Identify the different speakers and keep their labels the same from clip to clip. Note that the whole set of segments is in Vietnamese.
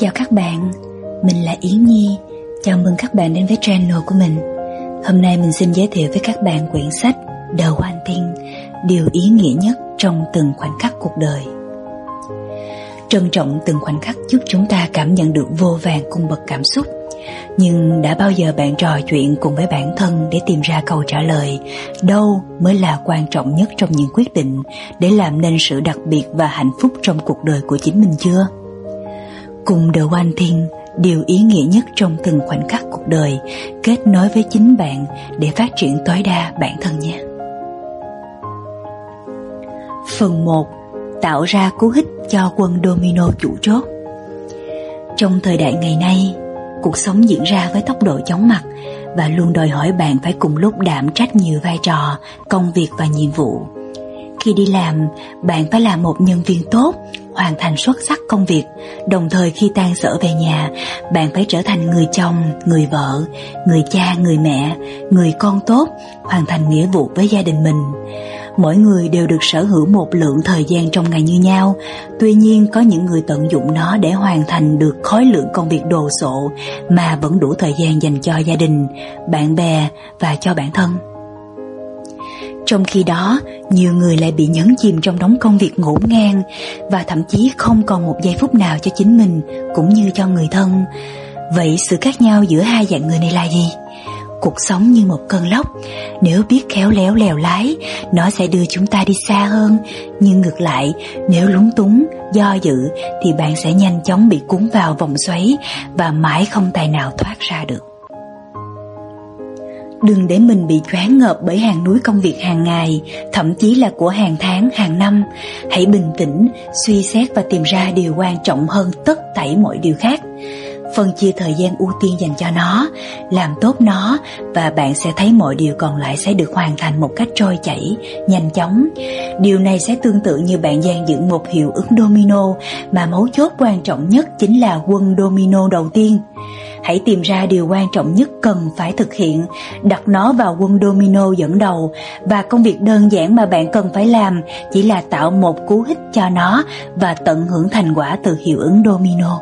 Speaker 1: Chào các bạn, mình là Yến Nhi. Chào mừng các bạn đến với channel của mình. Hôm nay mình xin giới thiệu với các bạn quyển sách The One Thing, điều ý nghĩa nhất trong từng khoảnh khắc cuộc đời. Trân trọng từng khoảnh khắc giúp chúng ta cảm nhận được vô vàn cung bậc cảm xúc. Nhưng đã bao giờ bạn trò chuyện cùng với bản thân để tìm ra câu trả lời đâu mới là quan trọng nhất trong những quyết định để làm nên sự đặc biệt và hạnh phúc trong cuộc đời của chính mình chưa? Cùng The One Thing, điều ý nghĩa nhất trong từng khoảnh khắc cuộc đời, kết nối với chính bạn để phát triển tối đa bản thân nhé. Phần 1. Tạo ra cú hích cho quân domino chủ chốt. Trong thời đại ngày nay, cuộc sống diễn ra với tốc độ chóng mặt và luôn đòi hỏi bạn phải cùng lúc đảm trách nhiều vai trò, công việc và nhiệm vụ. Khi đi làm, bạn phải là một nhân viên tốt, hoàn thành xuất sắc công việc. Đồng thời khi tan sở về nhà, bạn phải trở thành người chồng, người vợ, người cha, người mẹ, người con tốt, hoàn thành nghĩa vụ với gia đình mình. Mỗi người đều được sở hữu một lượng thời gian trong ngày như nhau. Tuy nhiên có những người tận dụng nó để hoàn thành được khối lượng công việc đồ sộ mà vẫn đủ thời gian dành cho gia đình, bạn bè và cho bản thân. Trong khi đó, nhiều người lại bị nhấn chìm trong đống công việc ngổn ngang và thậm chí không còn một giây phút nào cho chính mình cũng như cho người thân. Vậy sự khác nhau giữa hai dạng người này là gì? Cuộc sống như một cơn lốc, nếu biết khéo léo lèo lái, nó sẽ đưa chúng ta đi xa hơn. Nhưng ngược lại, nếu lúng túng, do dự thì bạn sẽ nhanh chóng bị cuốn vào vòng xoáy và mãi không tài nào thoát ra được. Đừng để mình bị choáng ngợp bởi hàng núi công việc hàng ngày, thậm chí là của hàng tháng, hàng năm. Hãy bình tĩnh, suy xét và tìm ra điều quan trọng hơn tất thảy mọi điều khác. Phân chia thời gian ưu tiên dành cho nó, làm tốt nó và bạn sẽ thấy mọi điều còn lại sẽ được hoàn thành một cách trôi chảy, nhanh chóng. Điều này sẽ tương tự như bạn dàn dựng một hiệu ứng domino mà mấu chốt quan trọng nhất chính là quân domino đầu tiên. Hãy tìm ra điều quan trọng nhất cần phải thực hiện, đặt nó vào quân domino dẫn đầu và công việc đơn giản mà bạn cần phải làm chỉ là tạo một cú hích cho nó và tận hưởng thành quả từ hiệu ứng domino.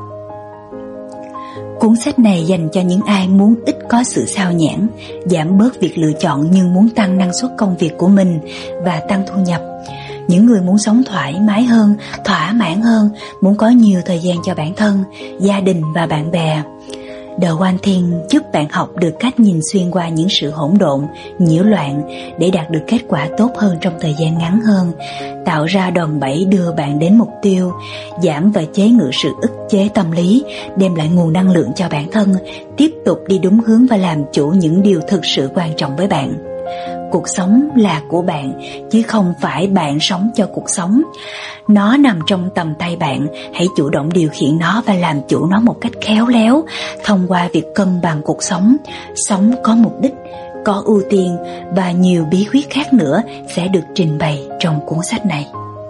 Speaker 1: Cuốn sách này dành cho những ai muốn ít có sự sao nhãng, giảm bớt việc lựa chọn nhưng muốn tăng năng suất công việc của mình và tăng thu nhập. Những người muốn sống thoải mái hơn, thỏa mãn hơn, muốn có nhiều thời gian cho bản thân, gia đình và bạn bè. The One Thing giúp bạn học được cách nhìn xuyên qua những sự hỗn độn, nhiễu loạn để đạt được kết quả tốt hơn trong thời gian ngắn hơn, tạo ra đòn bẩy đưa bạn đến mục tiêu, giảm và chế ngự sự ức chế tâm lý, đem lại nguồn năng lượng cho bản thân, tiếp tục đi đúng hướng và làm chủ những điều thực sự quan trọng với bạn. Cuộc sống là của bạn, chứ không phải bạn sống cho cuộc sống. Nó nằm trong tầm tay bạn, hãy chủ động điều khiển nó và làm chủ nó một cách khéo léo, thông qua việc cân bằng cuộc sống. Sống có mục đích, có ưu tiên và nhiều bí quyết khác nữa sẽ được trình bày trong cuốn sách này.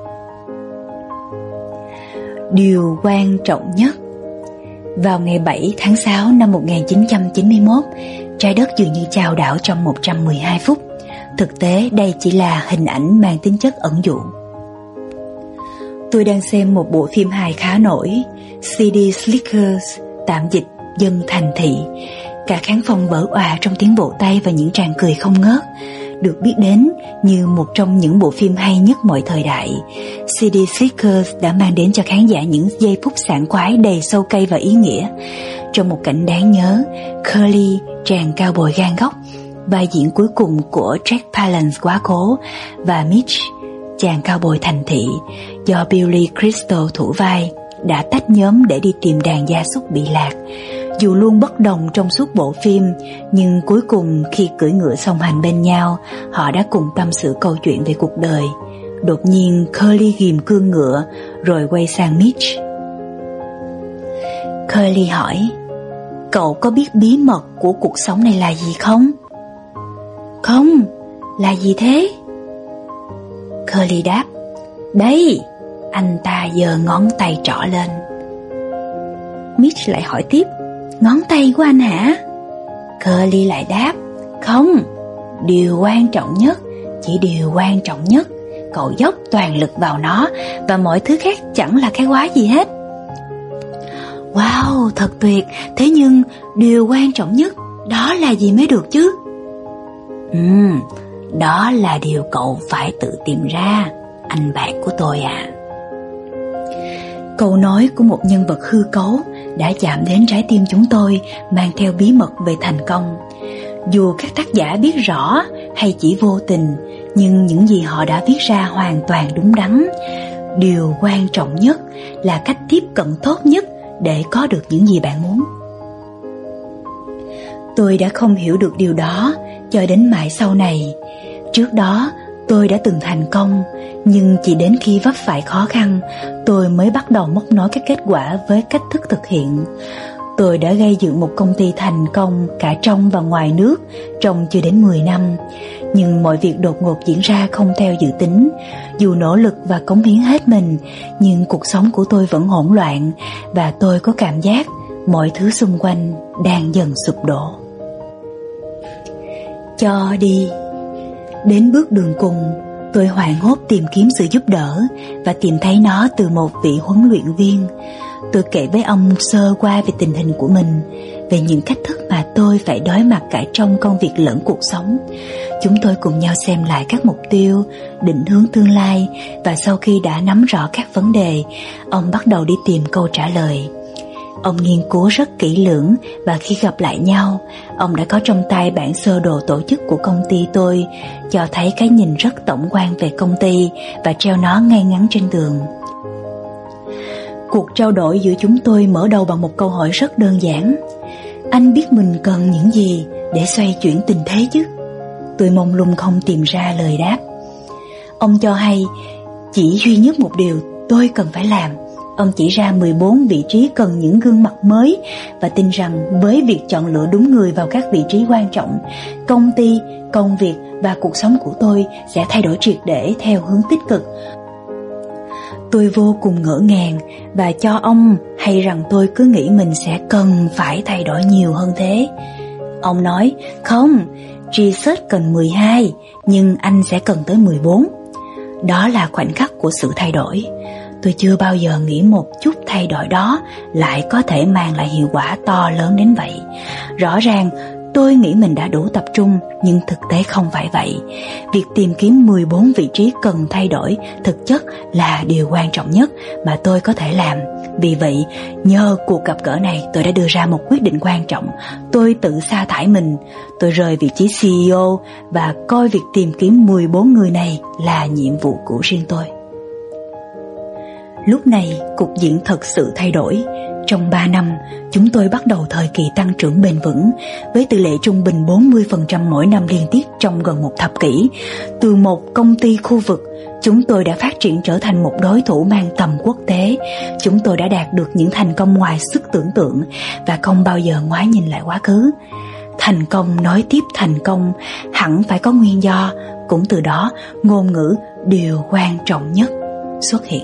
Speaker 1: Điều quan trọng nhất. Vào ngày 7 tháng 6 năm 1991, trái đất dường như chao đảo trong 112 phút. Thực tế đây chỉ là hình ảnh mang tính chất ẩn dụ. Tôi đang xem một bộ phim hài khá nổi, City Slickers, tạm dịch Dân thành thị. Cả khán phòng vỡ òa trong tiếng vỗ tay và những tràng cười không ngớt. Được biết đến như một trong những bộ phim hay nhất mọi thời đại, City Slickers đã mang đến cho khán giả những giây phút sảng khoái đầy sâu cay và ý nghĩa. Trong một cảnh đáng nhớ, Curly, chàng cao bồi gan góc, vai diễn cuối cùng của Jack Palance quá cố, và Mitch, chàng cao bồi thành thị, do Billy Crystal thủ vai, đã tách nhóm để đi tìm đàn gia súc bị lạc. Dù luôn bất đồng trong suốt bộ phim, nhưng cuối cùng khi cưỡi ngựa song hành bên nhau, họ đã cùng tâm sự câu chuyện về cuộc đời. Đột nhiên Curly ghìm cương ngựa, rồi quay sang Mitch. Curly hỏi, cậu có biết bí mật của cuộc sống này là gì không? Không, là gì thế? Curly đáp, đây, anh ta giơ ngón tay trỏ lên. Mitch lại hỏi tiếp, ngón tay của anh hả? Curly lại đáp, không, điều quan trọng nhất, chỉ điều quan trọng nhất. Cậu dốc toàn lực vào nó và mọi thứ khác chẳng là cái quái gì hết. Wow, thật tuyệt. Thế nhưng điều quan trọng nhất đó là gì mới được chứ? Đó là điều cậu phải tự tìm ra, anh bạn của tôi à. Câu nói của một nhân vật hư cấu đã chạm đến trái tim chúng tôi, mang theo bí mật về thành công. Dù các tác giả biết rõ hay chỉ vô tình, nhưng những gì họ đã viết ra hoàn toàn đúng đắn. Điều quan trọng nhất là cách tiếp cận tốt nhất để có được những gì bạn muốn. Tôi đã không hiểu được điều đó cho đến mãi sau này. Trước đó tôi đã từng thành công, nhưng chỉ đến khi vấp phải khó khăn, tôi mới bắt đầu móc nối các kết quả với cách thức thực hiện. Tôi đã gây dựng một công ty thành công cả trong và ngoài nước trong chưa đến 10 năm. Nhưng mọi việc đột ngột diễn ra không theo dự tính. Dù nỗ lực và cống hiến hết mình, nhưng cuộc sống của tôi vẫn hỗn loạn, và tôi có cảm giác mọi thứ xung quanh đang dần sụp đổ. Cho đi. Đến bước đường cùng, tôi hoảng hốt tìm kiếm sự giúp đỡ và tìm thấy nó từ một vị huấn luyện viên. Tôi kể với ông sơ qua về tình hình của mình, về những cách thức mà tôi phải đối mặt cả trong công việc lẫn cuộc sống. Chúng tôi cùng nhau xem lại các mục tiêu, định hướng tương lai, và sau khi đã nắm rõ các vấn đề, ông bắt đầu đi tìm câu trả lời. Ông nghiên cứu rất kỹ lưỡng, và khi gặp lại nhau, ông đã có trong tay bản sơ đồ tổ chức của công ty tôi, cho thấy cái nhìn rất tổng quan về công ty và treo nó ngay ngắn trên tường. Cuộc trao đổi giữa chúng tôi mở đầu bằng một câu hỏi rất đơn giản. Anh biết mình cần những gì để xoay chuyển tình thế chứ? Tôi mông lung không tìm ra lời đáp. Ông cho hay chỉ duy nhất một điều tôi cần phải làm. Ông chỉ ra 14 vị trí cần những gương mặt mới, và tin rằng với việc chọn lựa đúng người vào các vị trí quan trọng, công ty, công việc và cuộc sống của tôi sẽ thay đổi triệt để theo hướng tích cực. Tôi vô cùng ngỡ ngàng và cho ông hay rằng tôi cứ nghĩ mình sẽ cần phải thay đổi nhiều hơn thế. Ông nói, không, research cần 12, nhưng anh sẽ cần tới 14. Đó là khoảnh khắc của sự thay đổi. Tôi chưa bao giờ nghĩ một chút thay đổi đó lại có thể mang lại hiệu quả to lớn đến vậy. Rõ ràng tôi nghĩ mình đã đủ tập trung, nhưng thực tế không phải vậy. Việc tìm kiếm 14 vị trí cần thay đổi thực chất là điều quan trọng nhất mà tôi có thể làm. Vì vậy, nhờ cuộc gặp gỡ này, tôi đã đưa ra một quyết định quan trọng. Tôi tự sa thải mình. Tôi rời vị trí CEO và coi việc tìm kiếm 14 người này là nhiệm vụ của riêng tôi. Lúc này, cục diện thật sự thay đổi. Trong 3 năm, chúng tôi bắt đầu thời kỳ tăng trưởng bền vững, với tỷ lệ trung bình 40% mỗi năm liên tiếp trong gần một thập kỷ. Từ một công ty khu vực, chúng tôi đã phát triển trở thành một đối thủ mang tầm quốc tế. Chúng tôi đã đạt được những thành công ngoài sức tưởng tượng và không bao giờ ngoái nhìn lại quá khứ. Thành công nối tiếp thành công, hẳn phải có nguyên do. Cũng từ đó, ngôn ngữ điều quan trọng nhất xuất hiện.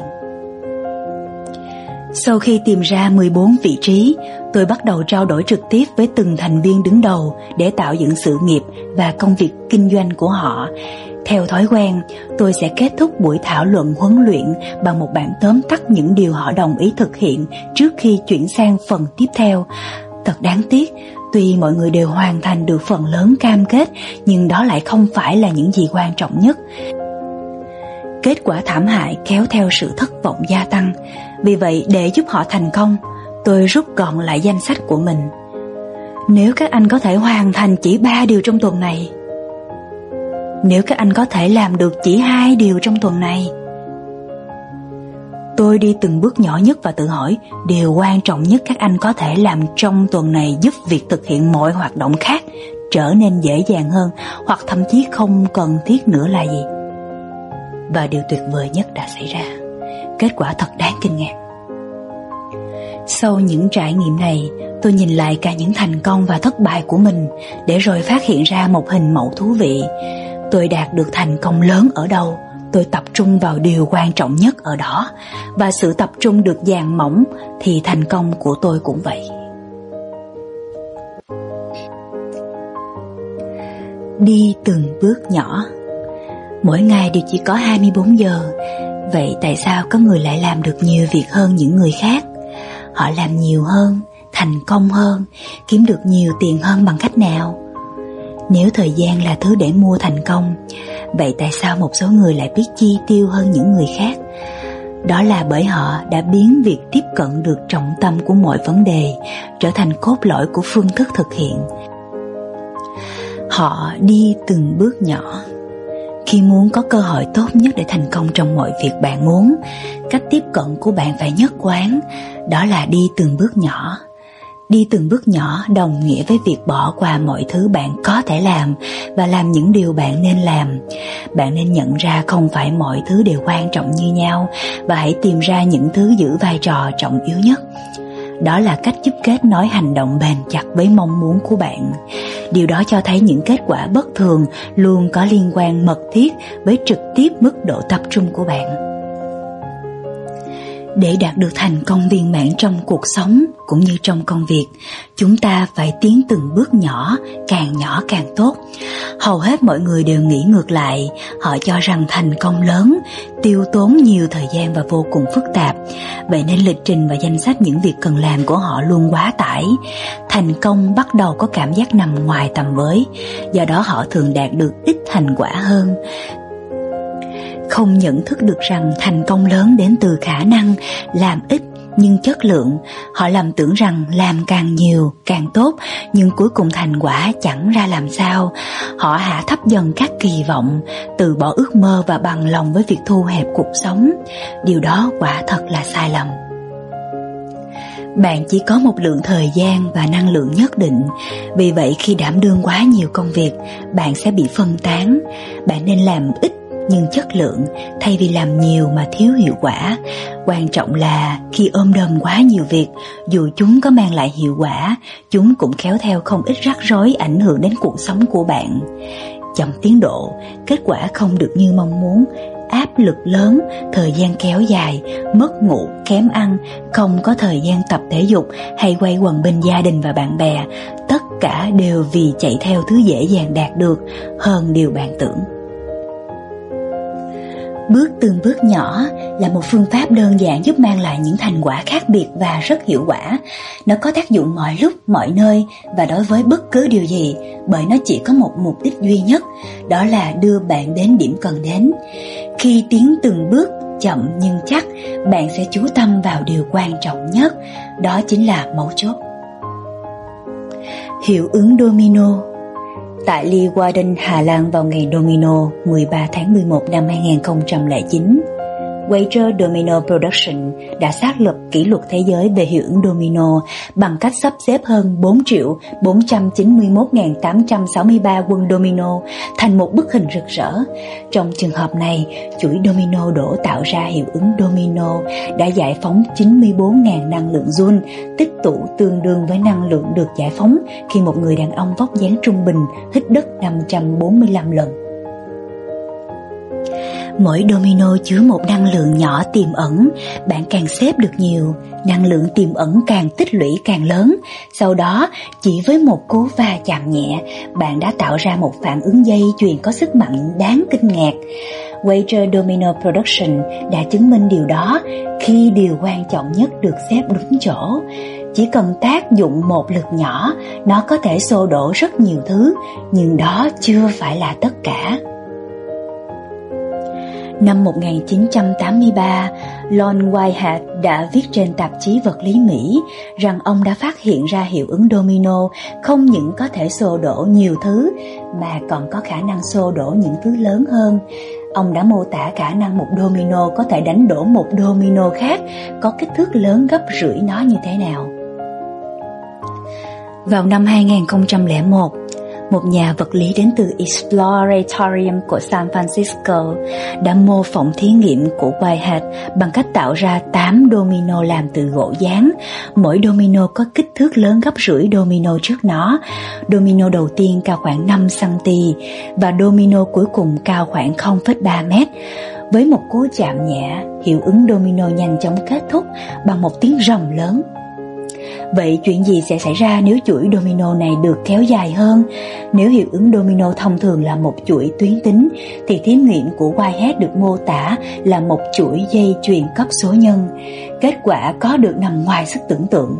Speaker 1: Sau khi tìm ra 14 vị trí, tôi bắt đầu trao đổi trực tiếp với từng thành viên đứng đầu để tạo dựng sự nghiệp và công việc kinh doanh của họ. Theo thói quen, tôi sẽ kết thúc buổi thảo luận huấn luyện bằng một bản tóm tắt những điều họ đồng ý thực hiện trước khi chuyển sang phần tiếp theo. Thật đáng tiếc, tuy mọi người đều hoàn thành được phần lớn cam kết, nhưng đó lại không phải là những gì quan trọng nhất. Kết quả thảm hại kéo theo sự thất vọng gia tăng. Vì vậy, để giúp họ thành công, tôi rút gọn lại danh sách của mình. Nếu các anh có thể hoàn thành chỉ 3 điều trong tuần này, nếu các anh có thể làm được chỉ 2 điều trong tuần này. Tôi đi từng bước nhỏ nhất và tự hỏi, điều quan trọng nhất các anh có thể làm trong tuần này giúp việc thực hiện mọi hoạt động khác trở nên dễ dàng hơn, hoặc thậm chí không cần thiết nữa là gì? Và điều tuyệt vời nhất đã xảy ra. Kết quả thật đáng kinh ngạc. Sau những trải nghiệm này, tôi nhìn lại cả những thành công và thất bại của mình, để rồi phát hiện ra một hình mẫu thú vị. Tôi đạt được thành công lớn ở đâu, tôi tập trung vào điều quan trọng nhất ở đó. Và sự tập trung được dàn mỏng thì thành công của tôi cũng vậy. Đi từng bước nhỏ. Mỗi ngày đều chỉ có 24 giờ. Vậy tại sao có người lại làm được nhiều việc hơn những người khác? họ làm nhiều hơn, thành công hơn, kiếm được nhiều tiền hơn bằng cách nào? Nếu thời gian là thứ để mua thành công, vậy tại sao một số người lại biết chi tiêu hơn những người khác? Đó là bởi họ đã biến việc tiếp cận được trọng tâm của mọi vấn đề trở thành cốt lõi của phương thức thực hiện. Họ đi từng bước nhỏ. Khi muốn có cơ hội tốt nhất để thành công trong mọi việc bạn muốn, cách tiếp cận của bạn phải nhất quán, đó là đi từng bước nhỏ. Đi từng bước nhỏ đồng nghĩa với việc bỏ qua mọi thứ bạn có thể làm và làm những điều bạn nên làm. Bạn nên nhận ra không phải mọi thứ đều quan trọng như nhau và hãy tìm ra những thứ giữ vai trò trọng yếu nhất. Đó là cách giúp kết nối hành động bền chặt với mong muốn của bạn. Điều đó cho thấy những kết quả bất thường luôn có liên quan mật thiết với trực tiếp mức độ tập trung của bạn. Để đạt được thành công viên mãn trong cuộc sống cũng như trong công việc, chúng ta phải tiến từng bước nhỏ càng tốt. Hầu hết mọi người đều nghĩ ngược lại, họ cho rằng thành công lớn tiêu tốn nhiều thời gian và vô cùng phức tạp. Vậy nên lịch trình và danh sách những việc cần làm của họ luôn quá tải. Thành công bắt đầu có cảm giác nằm ngoài tầm với, do đó họ thường đạt được ít thành quả hơn. Không nhận thức được rằng thành công lớn đến từ khả năng làm ít nhưng chất lượng, họ lầm tưởng rằng làm càng nhiều càng tốt, nhưng cuối cùng thành quả chẳng ra làm sao. Họ hạ thấp dần các kỳ vọng, từ bỏ ước mơ và bằng lòng với việc thu hẹp cuộc sống. Điều đó quả thật là sai lầm. Bạn chỉ có một lượng thời gian và năng lượng nhất định, vì vậy khi đảm đương quá nhiều công việc, bạn sẽ bị phân tán. Bạn nên làm ít nhưng chất lượng thay vì làm nhiều mà thiếu hiệu quả. Quan trọng là khi ôm đồm quá nhiều việc, dù chúng có mang lại hiệu quả, chúng cũng kéo theo không ít rắc rối ảnh hưởng đến cuộc sống của bạn. Chậm tiến độ, kết quả không được như mong muốn, áp lực lớn, thời gian kéo dài, mất ngủ, kém ăn, không có thời gian tập thể dục hay quay quần bên gia đình và bạn bè, tất cả đều vì chạy theo thứ dễ dàng đạt được hơn điều bạn tưởng. Bước từng bước nhỏ là một phương pháp đơn giản giúp mang lại những thành quả khác biệt và rất hiệu quả. Nó có tác dụng mọi lúc, mọi nơi và đối với bất cứ điều gì, bởi nó chỉ có một mục đích duy nhất, đó là đưa bạn đến điểm cần đến. Khi tiến từng bước chậm nhưng chắc, bạn sẽ chú tâm vào điều quan trọng nhất, đó chính là mấu chốt. Hiệu ứng domino. Tại Leeuwarden, Hà Lan vào ngày Domino 13 tháng 11 năm 2009, Wager Domino Production đã xác lập kỷ lục thế giới về hiệu ứng domino bằng cách sắp xếp hơn 4.491.863 quân domino thành một bức hình rực rỡ. Trong trường hợp này, chuỗi domino đổ tạo ra hiệu ứng domino đã giải phóng 94.000 năng lượng Joule, tích tụ tương đương với năng lượng được giải phóng khi một người đàn ông vóc dáng trung bình hít đất 545 lần. Mỗi domino chứa một năng lượng nhỏ tiềm ẩn, bạn càng xếp được nhiều, năng lượng tiềm ẩn càng tích lũy càng lớn. Sau đó, chỉ với một cú va chạm nhẹ, bạn đã tạo ra một phản ứng dây chuyền có sức mạnh đáng kinh ngạc. Wager Domino Production đã chứng minh điều đó khi điều quan trọng nhất được xếp đúng chỗ. Chỉ cần tác dụng một lực nhỏ, nó có thể xô đổ rất nhiều thứ, nhưng đó chưa phải là tất cả. Năm 1983, Lon Whitehead đã viết trên tạp chí vật lý Mỹ rằng ông đã phát hiện ra hiệu ứng domino không những có thể xô đổ nhiều thứ mà còn có khả năng xô đổ những thứ lớn hơn. Ông đã mô tả khả năng một domino có thể đánh đổ một domino khác có kích thước lớn gấp rưỡi nó như thế nào. Vào năm 2001, một nhà vật lý đến từ Exploratorium của San Francisco đã mô phỏng thí nghiệm của Whitehead bằng cách tạo ra 8 domino làm từ gỗ dán. Mỗi domino có kích thước lớn gấp rưỡi domino trước nó. Domino đầu tiên cao khoảng 5 cm và domino cuối cùng cao khoảng 0,3 mét. Với một cú chạm nhẹ, hiệu ứng domino nhanh chóng kết thúc bằng một tiếng rồng lớn. Vậy chuyện gì sẽ xảy ra nếu chuỗi domino này được kéo dài hơn? Nếu hiệu ứng domino thông thường là một chuỗi tuyến tính, thì thí nghiệm của Whitehead được mô tả là một chuỗi dây chuyền cấp số nhân. Kết quả có được nằm ngoài sức tưởng tượng.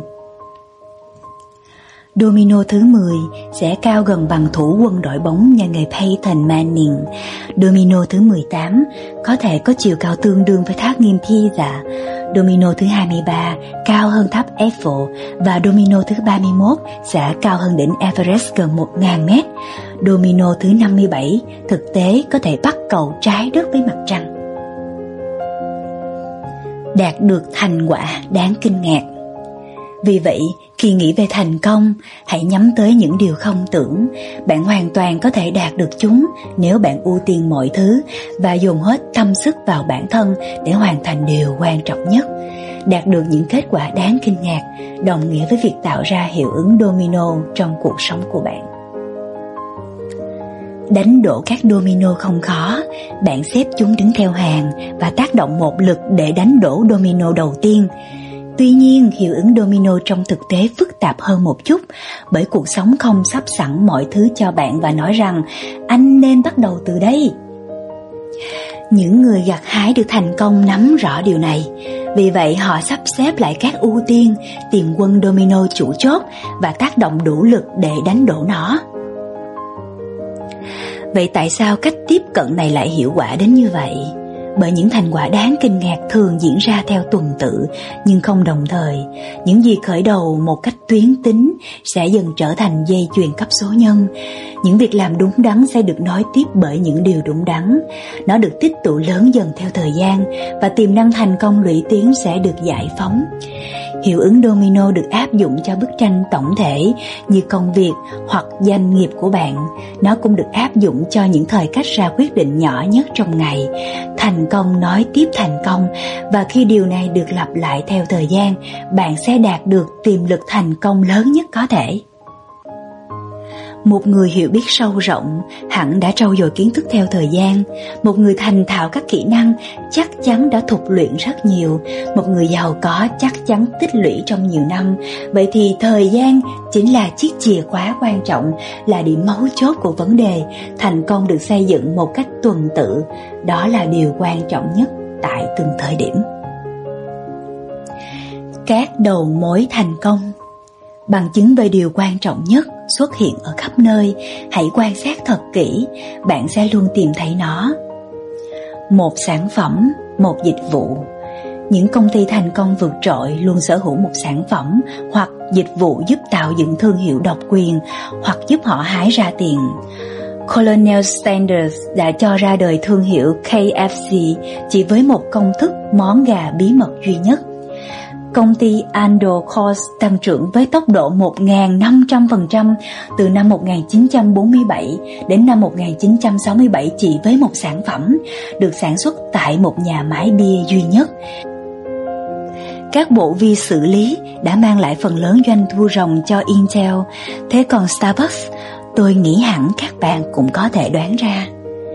Speaker 1: Domino thứ 10 sẽ cao gần bằng thủ quân đội bóng nhà nghề Peyton Manning. Domino thứ 18 có thể có chiều cao tương đương với tháp nghiêng Pisa. Domino thứ 23 cao hơn tháp Eiffel, và domino thứ 31 sẽ cao hơn đỉnh Everest gần 1.000 mét. Domino thứ 57 thực tế có thể bắt cầu trái đất với mặt trăng. Đạt được thành quả đáng kinh ngạc. Vì vậy, khi nghĩ về thành công, hãy nhắm tới những điều không tưởng. Bạn hoàn toàn có thể đạt được chúng nếu bạn ưu tiên mọi thứ và dồn hết tâm sức vào bản thân để hoàn thành điều quan trọng nhất. Đạt được những kết quả đáng kinh ngạc đồng nghĩa với việc tạo ra hiệu ứng domino trong cuộc sống của bạn. Đánh đổ các domino không khó. Bạn xếp chúng đứng theo hàng và tác động một lực để đánh đổ domino đầu tiên. Tuy nhiên, hiệu ứng domino trong thực tế phức tạp hơn một chút, bởi cuộc sống không sắp sẵn mọi thứ cho bạn và nói rằng anh nên bắt đầu từ đây. Những người gặt hái được thành công nắm rõ điều này, vì vậy họ sắp xếp lại các ưu tiên, tìm quân domino chủ chốt và tác động đủ lực để đánh đổ nó. Vậy tại sao cách tiếp cận này lại hiệu quả đến như vậy? Bởi những thành quả đáng kinh ngạc thường diễn ra theo tuần tự, nhưng không đồng thời. Những gì khởi đầu một cách tuyến tính sẽ dần trở thành dây chuyền cấp số nhân. Những việc làm đúng đắn sẽ được nối tiếp bởi những điều đúng đắn. Nó được tích tụ lớn dần theo thời gian, và tiềm năng thành công lũy tiến sẽ được giải phóng. Hiệu ứng domino được áp dụng cho bức tranh tổng thể như công việc hoặc doanh nghiệp của bạn. Nó cũng được áp dụng cho những thời cách ra quyết định nhỏ nhất trong ngày. Thành công nói tiếp thành công, và khi điều này được lặp lại theo thời gian, bạn sẽ đạt được tiềm lực thành công lớn nhất có thể. Một người hiểu biết sâu rộng hẳn đã trau dồi kiến thức theo thời gian. Một người thành thạo các kỹ năng chắc chắn đã thục luyện rất nhiều. Một người giàu có chắc chắn tích lũy trong nhiều năm. Vậy thì thời gian chính là chiếc chìa khóa quan trọng, là điểm mấu chốt của vấn đề. Thành công được xây dựng một cách tuần tự. Đó là điều quan trọng nhất tại từng thời điểm. Các đầu mối thành công. Bằng chứng về điều quan trọng nhất xuất hiện ở khắp nơi. Hãy quan sát thật kỹ, bạn sẽ luôn tìm thấy nó. Một sản phẩm, một dịch vụ. Những công ty thành công vượt trội luôn sở hữu một sản phẩm hoặc dịch vụ giúp tạo dựng thương hiệu độc quyền hoặc giúp họ hái ra tiền. Colonel Sanders đã cho ra đời thương hiệu KFC chỉ với một công thức món gà bí mật duy nhất. Công ty Ando Cost tăng trưởng với tốc độ 1.500% từ năm 1947 đến năm 1967 chỉ với một sản phẩm, được sản xuất tại một nhà máy bia duy nhất. Các bộ vi xử lý đã mang lại phần lớn doanh thu ròng cho Intel, thế còn Starbucks, tôi nghĩ hẳn các bạn cũng có thể đoán ra.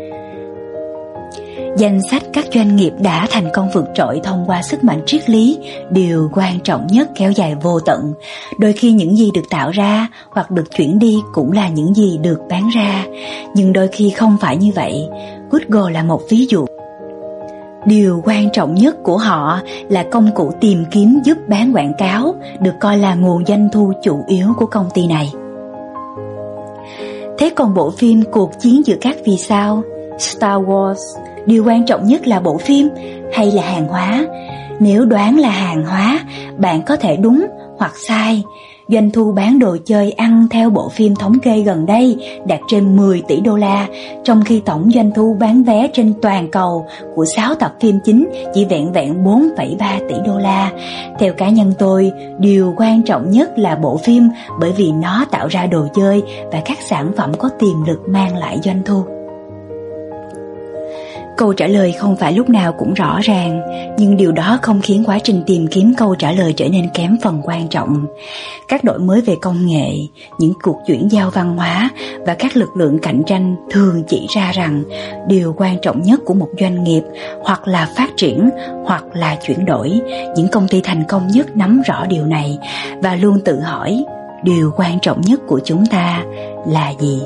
Speaker 1: Danh sách các doanh nghiệp đã thành công vượt trội thông qua sức mạnh triết lý, điều quan trọng nhất kéo dài vô tận. Đôi khi những gì được tạo ra hoặc được chuyển đi cũng là những gì được bán ra, nhưng đôi khi không phải như vậy. Google là một ví dụ. Điều quan trọng nhất của họ là công cụ tìm kiếm giúp bán quảng cáo, được coi là nguồn doanh thu chủ yếu của công ty này. Thế còn bộ phim Cuộc chiến giữa các vì sao, Star Wars, điều quan trọng nhất là bộ phim hay là hàng hóa? Nếu đoán là hàng hóa, bạn có thể đúng hoặc sai. Doanh thu bán đồ chơi ăn theo bộ phim thống kê gần đây đạt trên 10 tỷ đô la, trong khi tổng doanh thu bán vé trên toàn cầu của 6 tập phim chính chỉ vẹn 4,3 tỷ đô la. Theo cá nhân tôi, điều quan trọng nhất là bộ phim, bởi vì nó tạo ra đồ chơi và các sản phẩm có tiềm lực mang lại doanh thu. Câu trả lời không phải lúc nào cũng rõ ràng, nhưng điều đó không khiến quá trình tìm kiếm câu trả lời trở nên kém phần quan trọng. Các đổi mới về công nghệ, những cuộc chuyển giao văn hóa và các lực lượng cạnh tranh thường chỉ ra rằng điều quan trọng nhất của một doanh nghiệp hoặc là phát triển hoặc là chuyển đổi. Những công ty thành công nhất nắm rõ điều này và luôn tự hỏi điều quan trọng nhất của chúng ta là gì.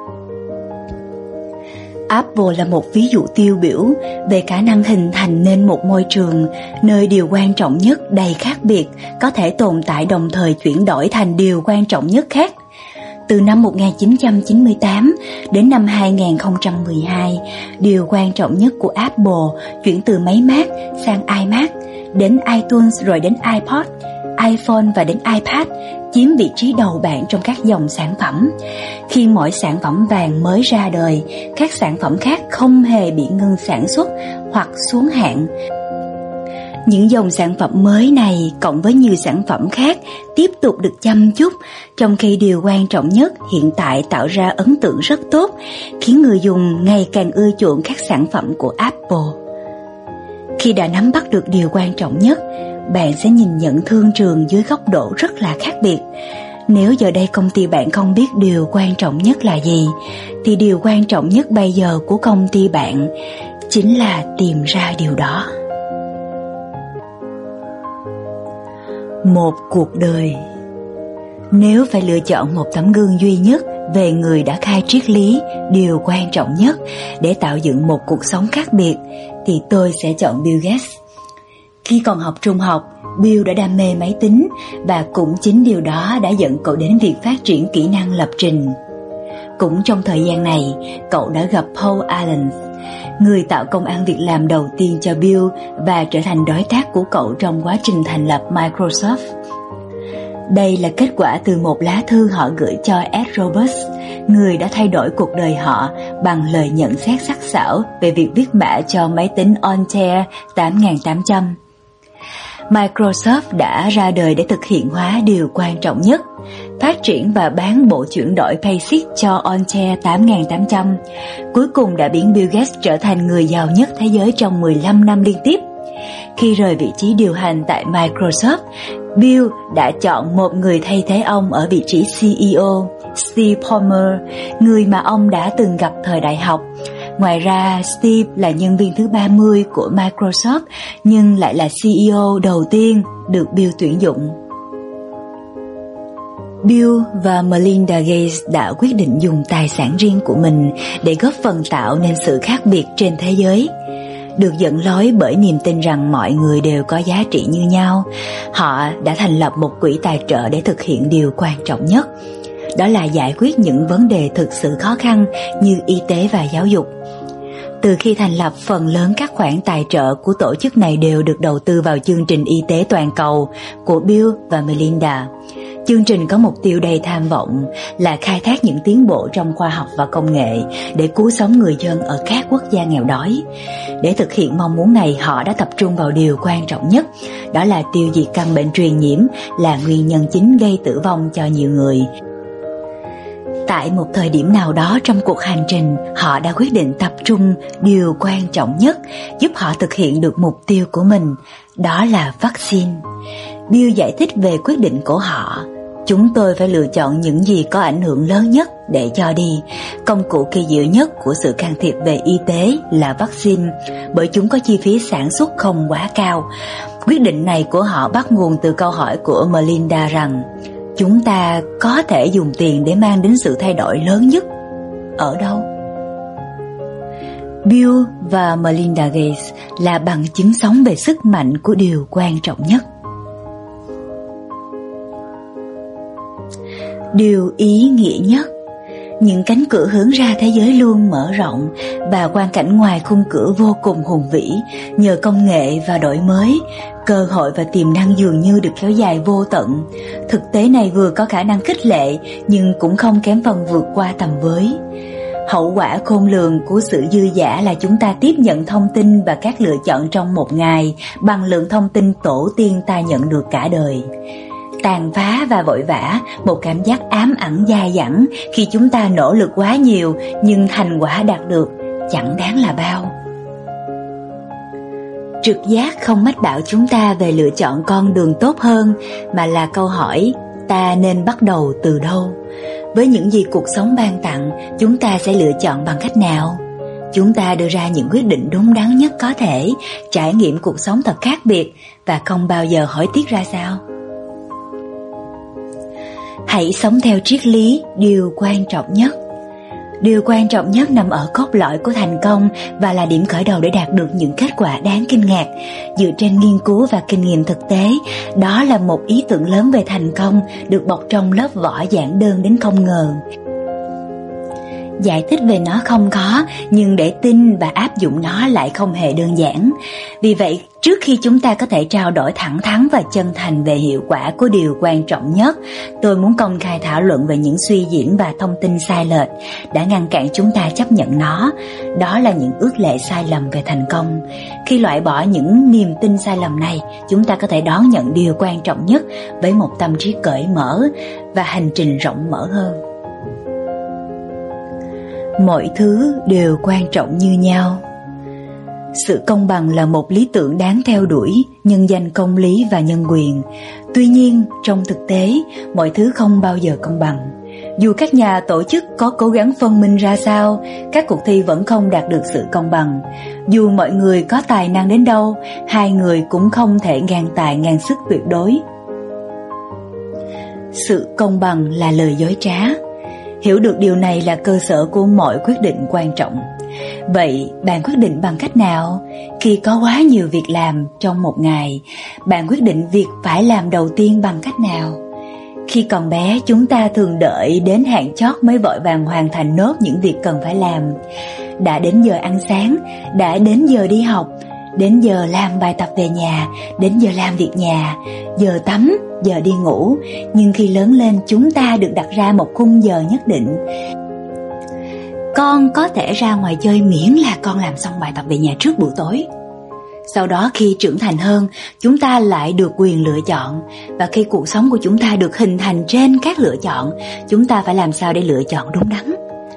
Speaker 1: Apple là một ví dụ tiêu biểu về khả năng hình thành nên một môi trường nơi điều quan trọng nhất đầy khác biệt có thể tồn tại đồng thời chuyển đổi thành điều quan trọng nhất khác. Từ năm 1998 đến năm 2012, điều quan trọng nhất của Apple chuyển từ máy Mac sang iMac, đến iTunes rồi đến iPod, iPhone và đến iPad, chiếm vị trí đầu bảng trong các dòng sản phẩm. Khi mỗi sản phẩm vàng mới ra đời, các sản phẩm khác không hề bị ngừng sản xuất hoặc xuống hạng. Những dòng sản phẩm mới này cộng với nhiều sản phẩm khác tiếp tục được chăm chút, trong khi điều quan trọng nhất hiện tại tạo ra ấn tượng rất tốt, khiến người dùng ngày càng ưa chuộng các sản phẩm của Apple. Khi đã nắm bắt được điều quan trọng nhất, bạn sẽ nhìn nhận thương trường dưới góc độ rất là khác biệt. Nếu giờ đây công ty bạn không biết điều quan trọng nhất là gì, thì điều quan trọng nhất bây giờ của công ty bạn chính là tìm ra điều đó. Một cuộc đời. Nếu phải lựa chọn một tấm gương duy nhất về người đã khai triết lý điều quan trọng nhất để tạo dựng một cuộc sống khác biệt, thì tôi sẽ chọn Bill Gates. Khi còn học trung học, Bill đã đam mê máy tính và cũng chính điều đó đã dẫn cậu đến việc phát triển kỹ năng lập trình. Cũng trong thời gian này, cậu đã gặp Paul Allen, người tạo công ăn việc làm đầu tiên cho Bill và trở thành đối tác của cậu trong quá trình thành lập Microsoft. Đây là kết quả từ một lá thư họ gửi cho Ed Roberts, người đã thay đổi cuộc đời họ bằng lời nhận xét sắc sảo về việc viết mã cho máy tính Altair 8800. Microsoft đã ra đời để thực hiện hóa điều quan trọng nhất, phát triển và bán bộ chuyển đổi BASIC cho Altair 8800, cuối cùng đã biến Bill Gates trở thành người giàu nhất thế giới trong 15 năm liên tiếp. Khi rời vị trí điều hành tại Microsoft, Bill đã chọn một người thay thế ông ở vị trí CEO, Steve Ballmer, người mà ông đã từng gặp thời đại học. Ngoài ra, Steve là nhân viên thứ 30 của Microsoft, nhưng lại là CEO đầu tiên được Bill tuyển dụng. Bill và Melinda Gates đã quyết định dùng tài sản riêng của mình để góp phần tạo nên sự khác biệt trên thế giới. Được dẫn lối bởi niềm tin rằng mọi người đều có giá trị như nhau, họ đã thành lập một quỹ tài trợ để thực hiện điều quan trọng nhất. Đó là giải quyết những vấn đề thực sự khó khăn như y tế và giáo dục. Từ khi thành lập, phần lớn các khoản tài trợ của tổ chức này đều được đầu tư vào chương trình y tế toàn cầu của Bill và Melinda. Chương trình có mục tiêu đầy tham vọng là khai thác những tiến bộ trong khoa học và công nghệ để cứu sống người dân ở các quốc gia nghèo đói. Để thực hiện mong muốn này, họ đã tập trung vào điều quan trọng nhất, đó là tiêu diệt căn bệnh truyền nhiễm là nguyên nhân chính gây tử vong cho nhiều người. Tại một thời điểm nào đó trong cuộc hành trình, họ đã quyết định tập trung điều quan trọng nhất giúp họ thực hiện được mục tiêu của mình, đó là vaccine. Bill giải thích về quyết định của họ. Chúng tôi phải lựa chọn những gì có ảnh hưởng lớn nhất để cho đi. Công cụ kỳ diệu nhất của sự can thiệp về y tế là vaccine, bởi chúng có chi phí sản xuất không quá cao. Quyết định này của họ bắt nguồn từ câu hỏi của Melinda rằng chúng ta có thể dùng tiền để mang đến sự thay đổi lớn nhất ở đâu? Bill và Melinda Gates là bằng chứng sống về sức mạnh của điều quan trọng nhất. Điều ý nghĩa nhất. Những cánh cửa hướng ra thế giới luôn mở rộng và quang cảnh ngoài khung cửa vô cùng hùng vĩ. Nhờ công nghệ và đổi mới, cơ hội và tiềm năng dường như được kéo dài vô tận. Thực tế này vừa có khả năng khích lệ nhưng cũng không kém phần vượt qua tầm với. Hậu quả khôn lường của sự dư dả là chúng ta tiếp nhận thông tin và các lựa chọn trong một ngày bằng lượng thông tin tổ tiên ta nhận được cả đời. Tàn phá và vội vã, một cảm giác ám ảnh dai dẳng khi chúng ta nỗ lực quá nhiều nhưng thành quả đạt được chẳng đáng là bao. Trực giác không mách bảo chúng ta về lựa chọn con đường tốt hơn, mà là câu hỏi ta nên bắt đầu từ đâu? Với những gì cuộc sống ban tặng, chúng ta sẽ lựa chọn bằng cách nào? Chúng ta đưa ra những quyết định đúng đắn nhất có thể, trải nghiệm cuộc sống thật khác biệt và không bao giờ hối tiếc ra sao? Hãy sống theo triết lý điều quan trọng nhất. Điều quan trọng nhất nằm ở cốt lõi của thành công và là điểm khởi đầu để đạt được những kết quả đáng kinh ngạc. Dựa trên nghiên cứu và kinh nghiệm thực tế, đó là một ý tưởng lớn về thành công được bọc trong lớp vỏ giản đơn đến không ngờ. Giải thích về nó không khó, nhưng để tin và áp dụng nó lại không hề đơn giản. Vì vậy, trước khi chúng ta có thể trao đổi thẳng thắn và chân thành về hiệu quả của điều quan trọng nhất, tôi muốn công khai thảo luận về những suy diễn và thông tin sai lệch đã ngăn cản chúng ta chấp nhận nó. Đó là những ước lệ sai lầm về thành công. Khi loại bỏ những niềm tin sai lầm này, chúng ta có thể đón nhận điều quan trọng nhất với một tâm trí cởi mở và hành trình rộng mở hơn. Mọi thứ đều quan trọng như nhau. Sự công bằng là một lý tưởng đáng theo đuổi, nhân danh công lý và nhân quyền. Tuy nhiên, trong thực tế, mọi thứ không bao giờ công bằng. Dù các nhà tổ chức có cố gắng phân minh ra sao, các cuộc thi vẫn không đạt được sự công bằng. Dù mọi người có tài năng đến đâu, hai người cũng không thể ngang tài ngang sức tuyệt đối. Sự công bằng là lời dối trá. Hiểu được điều này là cơ sở của mọi quyết định quan trọng. Vậy bạn quyết định bằng cách nào? Khi có quá nhiều việc làm trong một ngày, bạn quyết định việc phải làm đầu tiên bằng cách nào? Khi còn bé, chúng ta thường đợi đến hạn chót mới vội vàng hoàn thành nốt những việc cần phải làm. Đã đến giờ ăn sáng, đã đến giờ đi học, đến giờ làm bài tập về nhà, đến giờ làm việc nhà, giờ tắm, giờ đi ngủ. Nhưng khi lớn lên, chúng ta được đặt ra một khung giờ nhất định. Con có thể ra ngoài chơi miễn là con làm xong bài tập về nhà trước buổi tối. Sau đó khi trưởng thành hơn, chúng ta lại được quyền lựa chọn. Và khi cuộc sống của chúng ta được hình thành trên các lựa chọn, chúng ta phải làm sao để lựa chọn đúng đắn.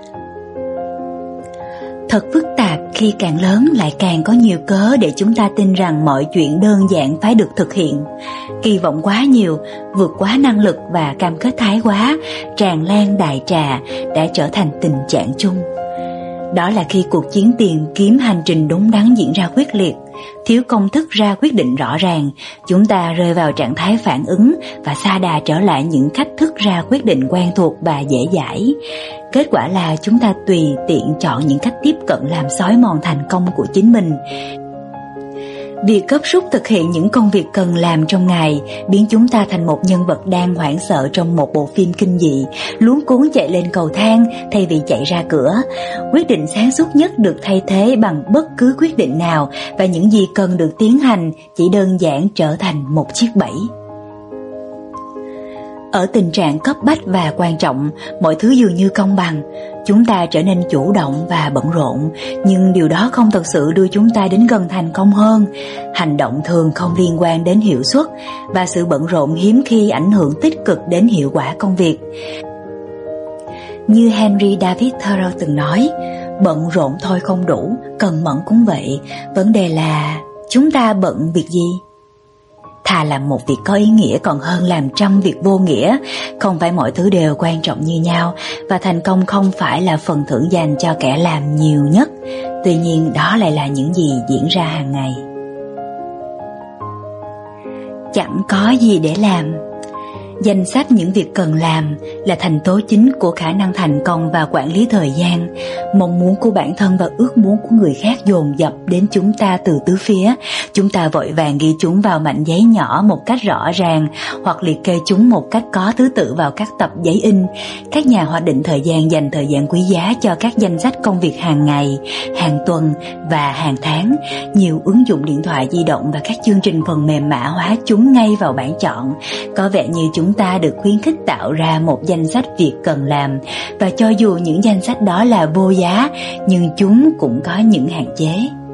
Speaker 1: Thật phức tạp, khi càng lớn lại càng có nhiều cớ để chúng ta tin rằng mọi chuyện đơn giản phải được thực hiện. Kỳ vọng quá nhiều, vượt quá năng lực và cam kết thái quá, tràn lan đại trà đã trở thành tình trạng chung. Đó là khi cuộc chiến tìm kiếm hành trình đúng đắn diễn ra quyết liệt, thiếu công thức ra quyết định rõ ràng, chúng ta rơi vào trạng thái phản ứng và sa đà trở lại những cách thức ra quyết định quen thuộc và dễ dãi. Kết quả là chúng ta tùy tiện chọn những cách tiếp cận làm xói mòn thành công của chính mình. Việc gấp rút thực hiện những công việc cần làm trong ngày biến chúng ta thành một nhân vật đang hoảng sợ trong một bộ phim kinh dị, luống cuống chạy lên cầu thang thay vì chạy ra cửa. Quyết định sáng suốt nhất được thay thế bằng bất cứ quyết định nào, và những gì cần được tiến hành chỉ đơn giản trở thành một chiếc bẫy. Ở tình trạng cấp bách và quan trọng, mọi thứ dường như công bằng. Chúng ta trở nên chủ động và bận rộn, nhưng điều đó không thực sự đưa chúng ta đến gần thành công hơn. Hành động thường không liên quan đến hiệu suất, và sự bận rộn hiếm khi ảnh hưởng tích cực đến hiệu quả công việc. Như Henry David Thoreau từng nói, bận rộn thôi không đủ, cần mẫn cũng vậy. Vấn đề là chúng ta bận việc gì? Thà làm một việc có ý nghĩa còn hơn làm trăm việc vô nghĩa. Không phải mọi thứ đều quan trọng như nhau, và thành công không phải là phần thưởng dành cho kẻ làm nhiều nhất. Tuy nhiên đó lại là những gì diễn ra hàng ngày. Chẳng có gì để làm. Danh sách những việc cần làm là thành tố chính của khả năng thành công và quản lý thời gian. Mong muốn của bản thân và ước muốn của người khác dồn dập đến chúng ta từ tứ phía. Chúng ta vội vàng ghi chúng vào mảnh giấy nhỏ một cách rõ ràng, hoặc liệt kê chúng một cách có thứ tự vào các tập giấy in. Các nhà hoạch định thời gian dành thời gian quý giá cho các danh sách công việc hàng ngày, hàng tuần và hàng tháng. Nhiều ứng dụng điện thoại di động và các chương trình phần mềm mã hóa chúng ngay vào bảng chọn. Có vẻ như chúng ta được khuyến khích tạo ra một danh sách việc cần làm, và cho dù những danh sách đó là vô giá, nhưng chúng cũng có những hạn chế.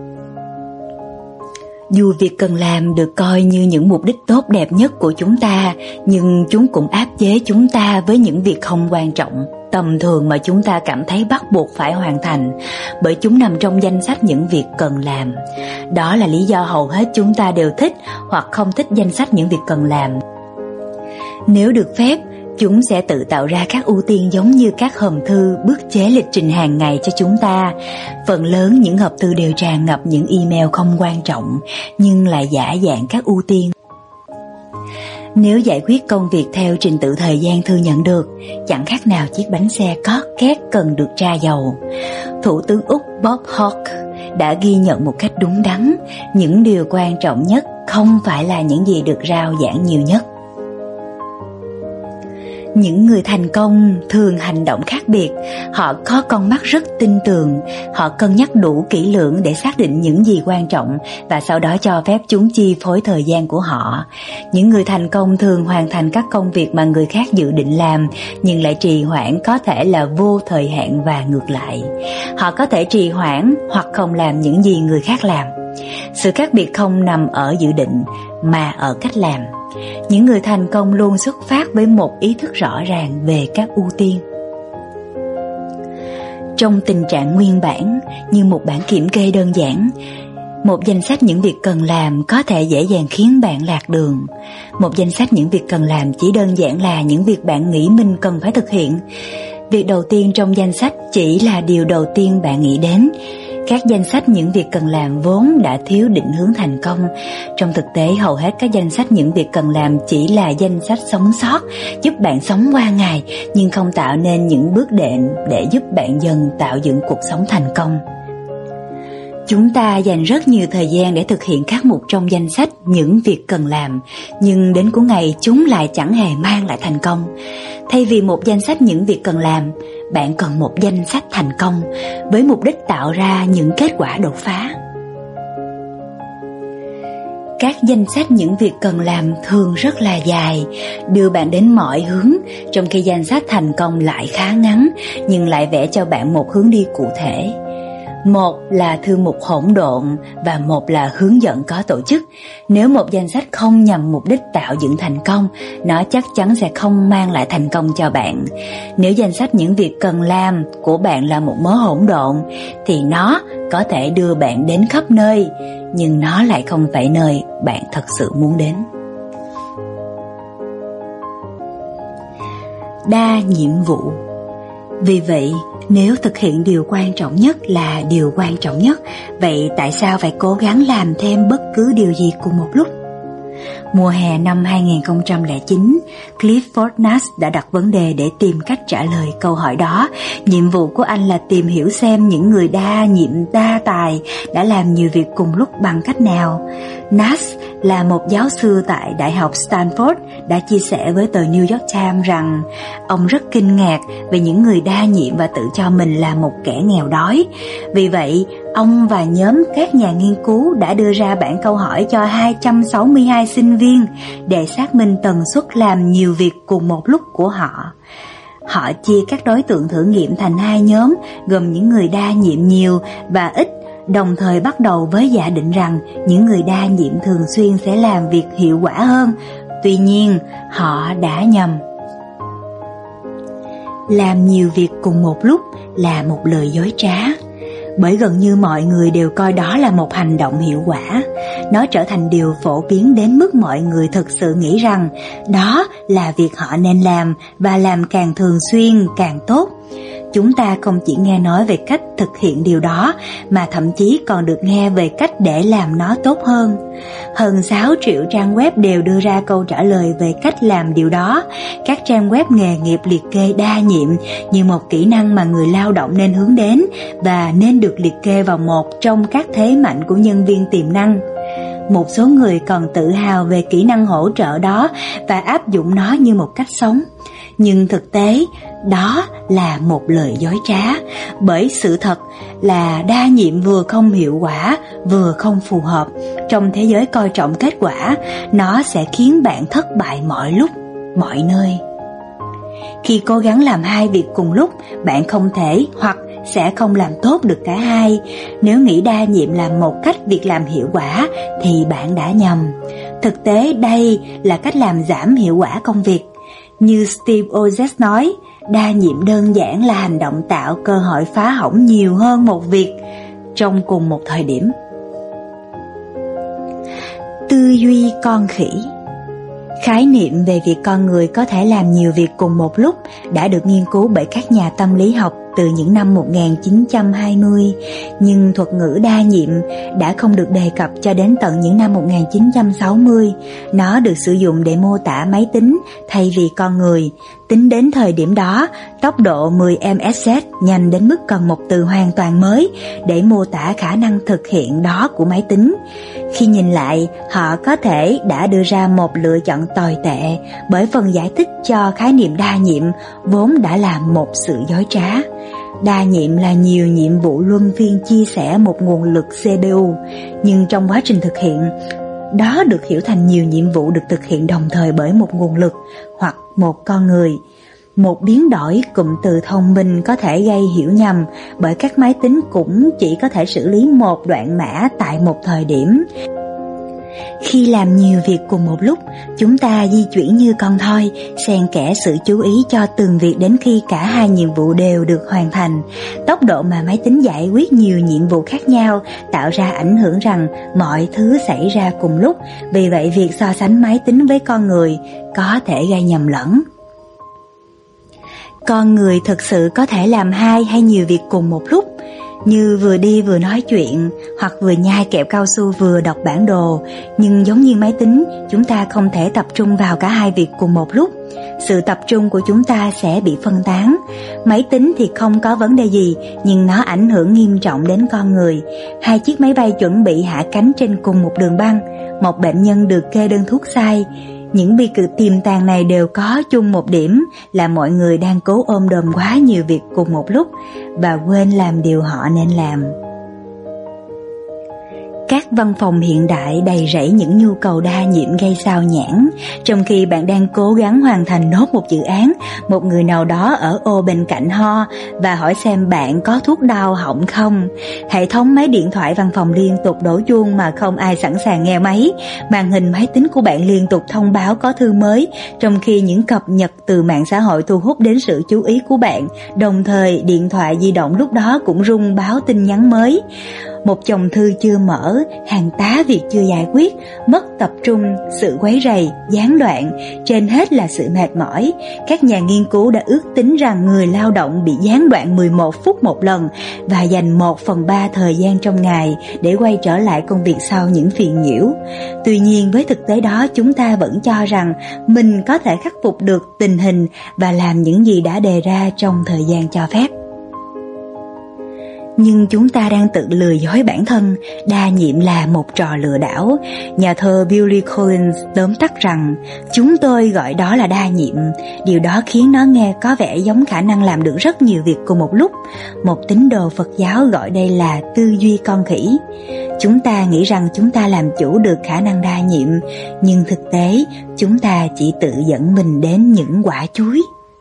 Speaker 1: Dù việc cần làm được coi như những mục đích tốt đẹp nhất của chúng ta, nhưng chúng cũng áp chế chúng ta với những việc không quan trọng, tầm thường mà chúng ta cảm thấy bắt buộc phải hoàn thành, bởi chúng nằm trong danh sách những việc cần làm. Đó là lý do hầu hết chúng ta đều thích hoặc không thích danh sách những việc cần làm. Nếu được phép, chúng sẽ tự tạo ra các ưu tiên giống như các hòm thư bức chế lịch trình hàng ngày cho chúng ta. Phần lớn những hộp thư đều tràn ngập những email không quan trọng, nhưng lại giả dạng các ưu tiên. Nếu giải quyết công việc theo trình tự thời gian thư nhận được, chẳng khác nào chiếc bánh xe cót két cần được tra dầu. Thủ tướng Úc Bob Hawke đã ghi nhận một cách đúng đắn, những điều quan trọng nhất không phải là những gì được rao giảng nhiều nhất. Những người thành công thường hành động khác biệt, họ có con mắt rất tinh tường, họ cân nhắc đủ kỹ lưỡng để xác định những gì quan trọng và sau đó cho phép chúng chi phối thời gian của họ. Những người thành công thường hoàn thành các công việc mà người khác dự định làm, nhưng lại trì hoãn, có thể là vô thời hạn và ngược lại. Họ có thể trì hoãn hoặc không làm những gì người khác làm. Sự khác biệt không nằm ở dự định mà ở cách làm. Những người thành công luôn xuất phát với một ý thức rõ ràng về các ưu tiên. Trong tình trạng nguyên bản, như một bản kiểm kê đơn giản, một danh sách những việc cần làm có thể dễ dàng khiến bạn lạc đường. Một danh sách những việc cần làm chỉ đơn giản là những việc bạn nghĩ mình cần phải thực hiện. Việc đầu tiên trong danh sách chỉ là điều đầu tiên bạn nghĩ đến. Các danh sách những việc cần làm vốn đã thiếu định hướng thành công. Trong thực tế, hầu hết các danh sách những việc cần làm chỉ là danh sách sống sót, giúp bạn sống qua ngày, nhưng không tạo nên những bước đệm để giúp bạn dần tạo dựng cuộc sống thành công. Chúng ta dành rất nhiều thời gian để thực hiện các mục trong danh sách những việc cần làm, nhưng đến cuối ngày chúng lại chẳng hề mang lại thành công. Thay vì một danh sách những việc cần làm, bạn cần một danh sách thành công với mục đích tạo ra những kết quả đột phá. Các danh sách những việc cần làm thường rất là dài, đưa bạn đến mọi hướng, trong khi danh sách thành công lại khá ngắn, nhưng lại vẽ cho bạn một hướng đi cụ thể. Một là thư mục hỗn độn và một là hướng dẫn có tổ chức. Nếu một danh sách không nhằm mục đích tạo dựng thành công, nó chắc chắn sẽ không mang lại thành công cho bạn. Nếu danh sách những việc cần làm của bạn là một mớ hỗn độn, thì nó có thể đưa bạn đến khắp nơi, nhưng nó lại không phải nơi bạn thật sự muốn đến. Đa nhiệm vụ. Vì vậy, nếu thực hiện điều quan trọng nhất là điều quan trọng nhất, vậy tại sao phải cố gắng làm thêm bất cứ điều gì cùng một lúc? Mùa hè năm 2009, Clifford Nash đã đặt vấn đề để tìm cách trả lời câu hỏi đó. Nhiệm vụ của anh là tìm hiểu xem những người đa nhiệm đa tài đã làm nhiều việc cùng lúc bằng cách nào. Nash là một giáo sư tại Đại học Stanford đã chia sẻ với tờ New York Times rằng ông rất kinh ngạc về những người đa nhiệm và tự cho mình là một kẻ nghèo đói. Vì vậy, ông và nhóm các nhà nghiên cứu đã đưa ra bảng câu hỏi cho 262 sinh viên để xác minh tần suất làm nhiều việc cùng một lúc của họ. Họ chia các đối tượng thử nghiệm thành hai nhóm, gồm những người đa nhiệm nhiều và ít, đồng thời bắt đầu với giả định rằng những người đa nhiệm thường xuyên sẽ làm việc hiệu quả hơn. Tuy nhiên, họ đã nhầm. Làm nhiều việc cùng một lúc là một lời dối trá, bởi gần như mọi người đều coi đó là một hành động hiệu quả. Nó trở thành điều phổ biến đến mức mọi người thực sự nghĩ rằng đó là việc họ nên làm và làm càng thường xuyên càng tốt. Chúng ta không chỉ nghe nói về cách thực hiện điều đó, mà thậm chí còn được nghe về cách để làm nó tốt hơn. Hơn 6 triệu trang web đều đưa ra câu trả lời về cách làm điều đó. Các trang web nghề nghiệp liệt kê đa nhiệm như một kỹ năng mà người lao động nên hướng đến và nên được liệt kê vào một trong các thế mạnh của nhân viên tiềm năng. Một số người còn tự hào về kỹ năng hỗ trợ đó và áp dụng nó như một cách sống. Nhưng thực tế, đó là một lời dối trá, bởi sự thật là đa nhiệm vừa không hiệu quả, vừa không phù hợp. Trong thế giới coi trọng kết quả, nó sẽ khiến bạn thất bại mọi lúc, mọi nơi. Khi cố gắng làm hai việc cùng lúc, bạn không thể hoặc sẽ không làm tốt được cả hai. Nếu nghĩ đa nhiệm là một cách việc làm hiệu quả, thì bạn đã nhầm. Thực tế đây là cách làm giảm hiệu quả công việc. Như Steve Jobs nói, đa nhiệm đơn giản là hành động tạo cơ hội phá hỏng nhiều hơn một việc trong cùng một thời điểm. Tư duy con khỉ. Khái niệm về việc con người có thể làm nhiều việc cùng một lúc đã được nghiên cứu bởi các nhà tâm lý học từ những năm 1920, nhưng thuật ngữ đa nhiệm đã không được đề cập cho đến tận những năm 1960. Nó được sử dụng để mô tả máy tính thay vì con người. Tính đến thời điểm đó, tốc độ 10 ms nhanh đến mức cần một từ hoàn toàn mới để mô tả khả năng thực hiện đó của máy tính. Khi nhìn lại, họ có thể đã đưa ra một lựa chọn tồi tệ, bởi phần giải thích cho khái niệm đa nhiệm vốn đã là một sự dối trá. Đa nhiệm là nhiều nhiệm vụ luân phiên chia sẻ một nguồn lực CPU, nhưng trong quá trình thực hiện, đó được hiểu thành nhiều nhiệm vụ được thực hiện đồng thời bởi một nguồn lực hoặc một con người. Một biến đổi cụm từ thông minh có thể gây hiểu nhầm, bởi các máy tính cũng chỉ có thể xử lý một đoạn mã tại một thời điểm. Khi làm nhiều việc cùng một lúc, chúng ta di chuyển như con thoi, xen kẽ sự chú ý cho từng việc đến khi cả hai nhiệm vụ đều được hoàn thành. Tốc độ mà máy tính giải quyết nhiều nhiệm vụ khác nhau tạo ra ảnh hưởng rằng mọi thứ xảy ra cùng lúc, vì vậy việc so sánh máy tính với con người có thể gây nhầm lẫn. Con người thực sự có thể làm hai hay nhiều việc cùng một lúc, như vừa đi vừa nói chuyện, hoặc vừa nhai kẹo cao su vừa đọc bản đồ. Nhưng giống như máy tính, chúng ta không thể tập trung vào cả hai việc cùng một lúc. Sự tập trung của chúng ta sẽ bị phân tán. Máy tính thì không có vấn đề gì, nhưng nó ảnh hưởng nghiêm trọng đến con người. Hai chiếc máy bay chuẩn bị hạ cánh trên cùng một đường băng, một bệnh nhân được kê đơn thuốc sai. Những bi kịch tiềm tàng này đều có chung một điểm là mọi người đang cố ôm đồm quá nhiều việc cùng một lúc và quên làm điều họ nên làm. Các văn phòng hiện đại đầy rẫy những nhu cầu đa nhiệm gây sao nhãng. Trong khi bạn đang cố gắng hoàn thành nốt một dự án, một người nào đó ở ô bên cạnh ho và hỏi xem bạn có thuốc đau họng không. Hệ thống máy điện thoại văn phòng liên tục đổ chuông mà không ai sẵn sàng nghe máy. Màn hình máy tính của bạn liên tục thông báo có thư mới, trong khi những cập nhật từ mạng xã hội thu hút đến sự chú ý của bạn. Đồng thời, điện thoại di động lúc đó cũng rung báo tin nhắn mới. Một chồng thư chưa mở, hàng tá việc chưa giải quyết, mất tập trung, sự quấy rầy, gián đoạn, trên hết là sự mệt mỏi. Các nhà nghiên cứu đã ước tính rằng người lao động bị gián đoạn 11 phút một lần và dành 1/3 thời gian trong ngày để quay trở lại công việc sau những phiền nhiễu. Tuy nhiên, với thực tế đó, chúng ta vẫn cho rằng mình có thể khắc phục được tình hình và làm những gì đã đề ra trong thời gian cho phép. Nhưng chúng ta đang tự lừa dối bản thân. Đa nhiệm là một trò lừa đảo. Nhà thơ Billy Collins tóm tắt rằng chúng tôi gọi đó là đa nhiệm. Điều đó khiến nó nghe có vẻ giống khả năng làm được rất nhiều việc cùng một lúc. Một tín đồ Phật giáo gọi đây là tư duy con khỉ. Chúng ta nghĩ rằng chúng ta làm chủ được khả năng đa nhiệm, nhưng thực tế chúng ta chỉ tự dẫn mình đến những quả chuối.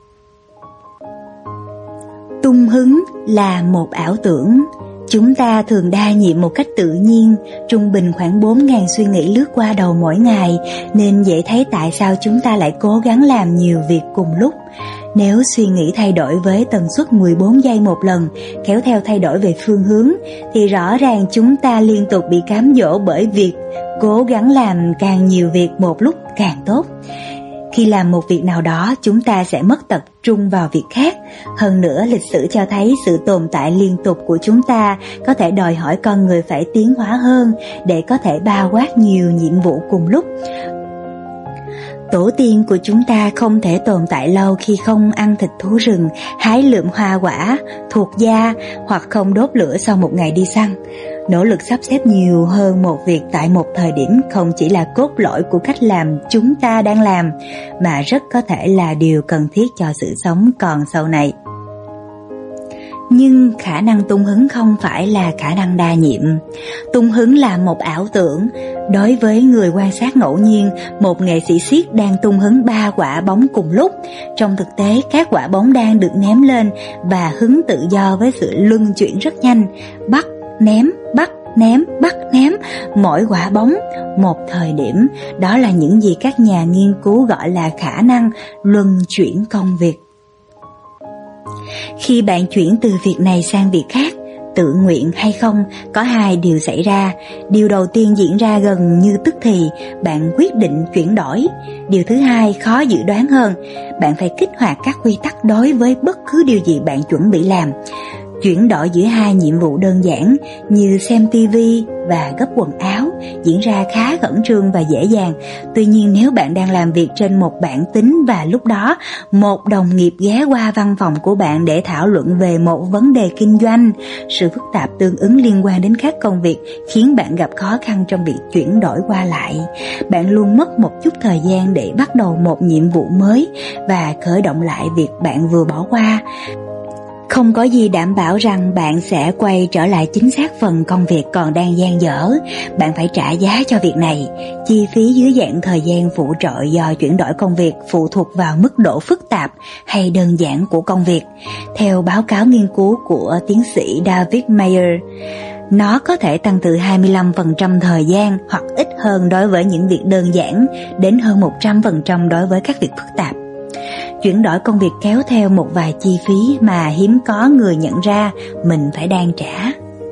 Speaker 1: Tung hứng là một ảo tưởng. Chúng ta thường đa nhiệm một cách tự nhiên, trung bình khoảng 4.000 suy nghĩ lướt qua đầu mỗi ngày, nên dễ thấy tại sao chúng ta lại cố gắng làm nhiều việc cùng lúc. Nếu suy nghĩ thay đổi với tần suất 14 giây một lần, kéo theo thay đổi về phương hướng, thì rõ ràng chúng ta liên tục bị cám dỗ bởi việc cố gắng làm càng nhiều việc một lúc càng tốt. Khi làm một việc nào đó, chúng ta sẽ mất tập trung vào việc khác. Hơn nữa, lịch sử cho thấy sự tồn tại liên tục của chúng ta có thể đòi hỏi con người phải tiến hóa hơn để có thể bao quát nhiều nhiệm vụ cùng lúc. Tổ tiên của chúng ta không thể tồn tại lâu khi không ăn thịt thú rừng, hái lượm hoa quả, thuộc da hoặc không đốt lửa sau một ngày đi săn. Nỗ lực sắp xếp nhiều hơn một việc tại một thời điểm không chỉ là cốt lõi của cách làm chúng ta đang làm, mà rất có thể là điều cần thiết cho sự sống còn sau này. Nhưng khả năng tung hứng không phải là khả năng đa nhiệm. Tung hứng là một ảo tưởng. Đối với người quan sát ngẫu nhiên, một nghệ sĩ xiếc đang tung hứng 3 quả bóng cùng lúc. Trong thực tế, các quả bóng đang được ném lên và hứng tự do với sự luân chuyển rất nhanh. Bắt, ném, bắt, ném, bắt, ném, mỗi quả bóng một thời điểm. Đó là những gì các nhà nghiên cứu gọi là khả năng luân chuyển công việc. Khi bạn chuyển từ việc này sang việc khác, tự nguyện hay không, có hai điều xảy ra. Điều đầu tiên diễn ra gần như tức thì, bạn quyết định chuyển đổi. Điều thứ hai khó dự đoán hơn, bạn phải kích hoạt các quy tắc đối với bất cứ điều gì bạn chuẩn bị làm. Chuyển đổi giữa hai nhiệm vụ đơn giản như xem TV và gấp quần áo diễn ra khá khẩn trương và dễ dàng. Tuy nhiên nếu bạn đang làm việc trên một bảng tính và lúc đó một đồng nghiệp ghé qua văn phòng của bạn để thảo luận về một vấn đề kinh doanh, sự phức tạp tương ứng liên quan đến các công việc khiến bạn gặp khó khăn trong việc chuyển đổi qua lại. Bạn luôn mất một chút thời gian để bắt đầu một nhiệm vụ mới và khởi động lại việc bạn vừa bỏ qua. Không có gì đảm bảo rằng bạn sẽ quay trở lại chính xác phần công việc còn đang dang dở. Bạn phải trả giá cho việc này. Chi phí dưới dạng thời gian phụ trợ do chuyển đổi công việc phụ thuộc vào mức độ phức tạp hay đơn giản của công việc. Theo báo cáo nghiên cứu của tiến sĩ David Mayer, nó có thể tăng từ 25% thời gian hoặc ít hơn đối với những việc đơn giản đến hơn 100% đối với các việc phức tạp. Chuyển đổi công việc kéo theo một vài chi phí mà hiếm có người nhận ra mình phải đang trả.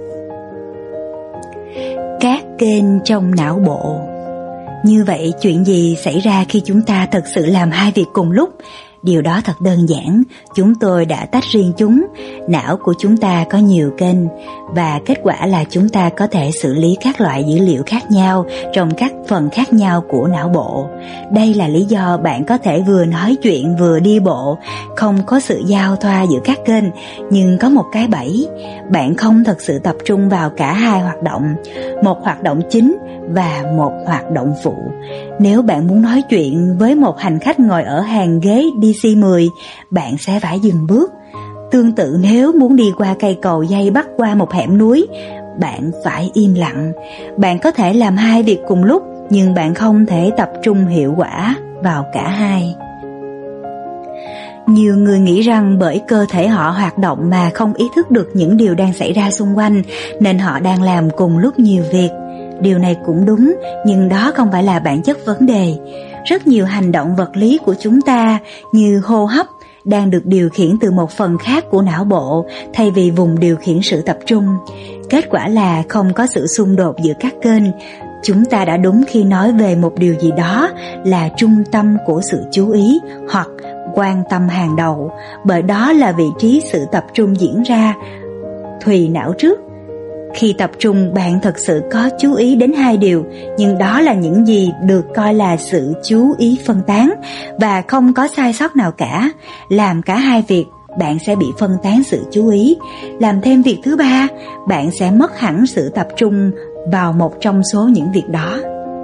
Speaker 1: Các kênh trong não bộ. Như vậy, chuyện gì xảy ra khi chúng ta thực sự làm hai việc cùng lúc? Điều đó thật đơn giản, chúng tôi đã tách riêng chúng. Não của chúng ta có nhiều kênh và kết quả là chúng ta có thể xử lý các loại dữ liệu khác nhau trong các phần khác nhau của não bộ. Đây là lý do bạn có thể vừa nói chuyện vừa đi bộ, không có sự giao thoa giữa các kênh, nhưng có một cái bẫy. Bạn không thực sự tập trung vào cả hai hoạt động, một hoạt động chính và một hoạt động phụ. Nếu bạn muốn nói chuyện với một hành khách ngồi ở hàng ghế DC-10, bạn sẽ phải dừng bước. Tương tự nếu muốn đi qua cây cầu dây bắc qua một hẻm núi, bạn phải im lặng. Bạn có thể làm hai việc cùng lúc, nhưng bạn không thể tập trung hiệu quả vào cả hai. Nhiều người nghĩ rằng bởi cơ thể họ hoạt động mà không ý thức được những điều đang xảy ra xung quanh, nên họ đang làm cùng lúc nhiều việc. Điều này cũng đúng, nhưng đó không phải là bản chất vấn đề. Rất nhiều hành động vật lý của chúng ta, như hô hấp, đang được điều khiển từ một phần khác của não bộ thay vì vùng điều khiển sự tập trung. Kết quả là không có sự xung đột giữa các kênh. Chúng ta đã đúng khi nói về một điều gì đó là trung tâm của sự chú ý hoặc quan tâm hàng đầu, bởi đó là vị trí sự tập trung diễn ra thùy não trước. Khi tập trung, bạn thực sự có chú ý đến hai điều, nhưng đó là những gì được coi là sự chú ý phân tán, và không có sai sót nào cả. Làm cả hai việc, bạn sẽ bị phân tán sự chú ý. Làm thêm việc thứ ba, bạn sẽ mất hẳn sự tập trung vào một trong số những việc đó.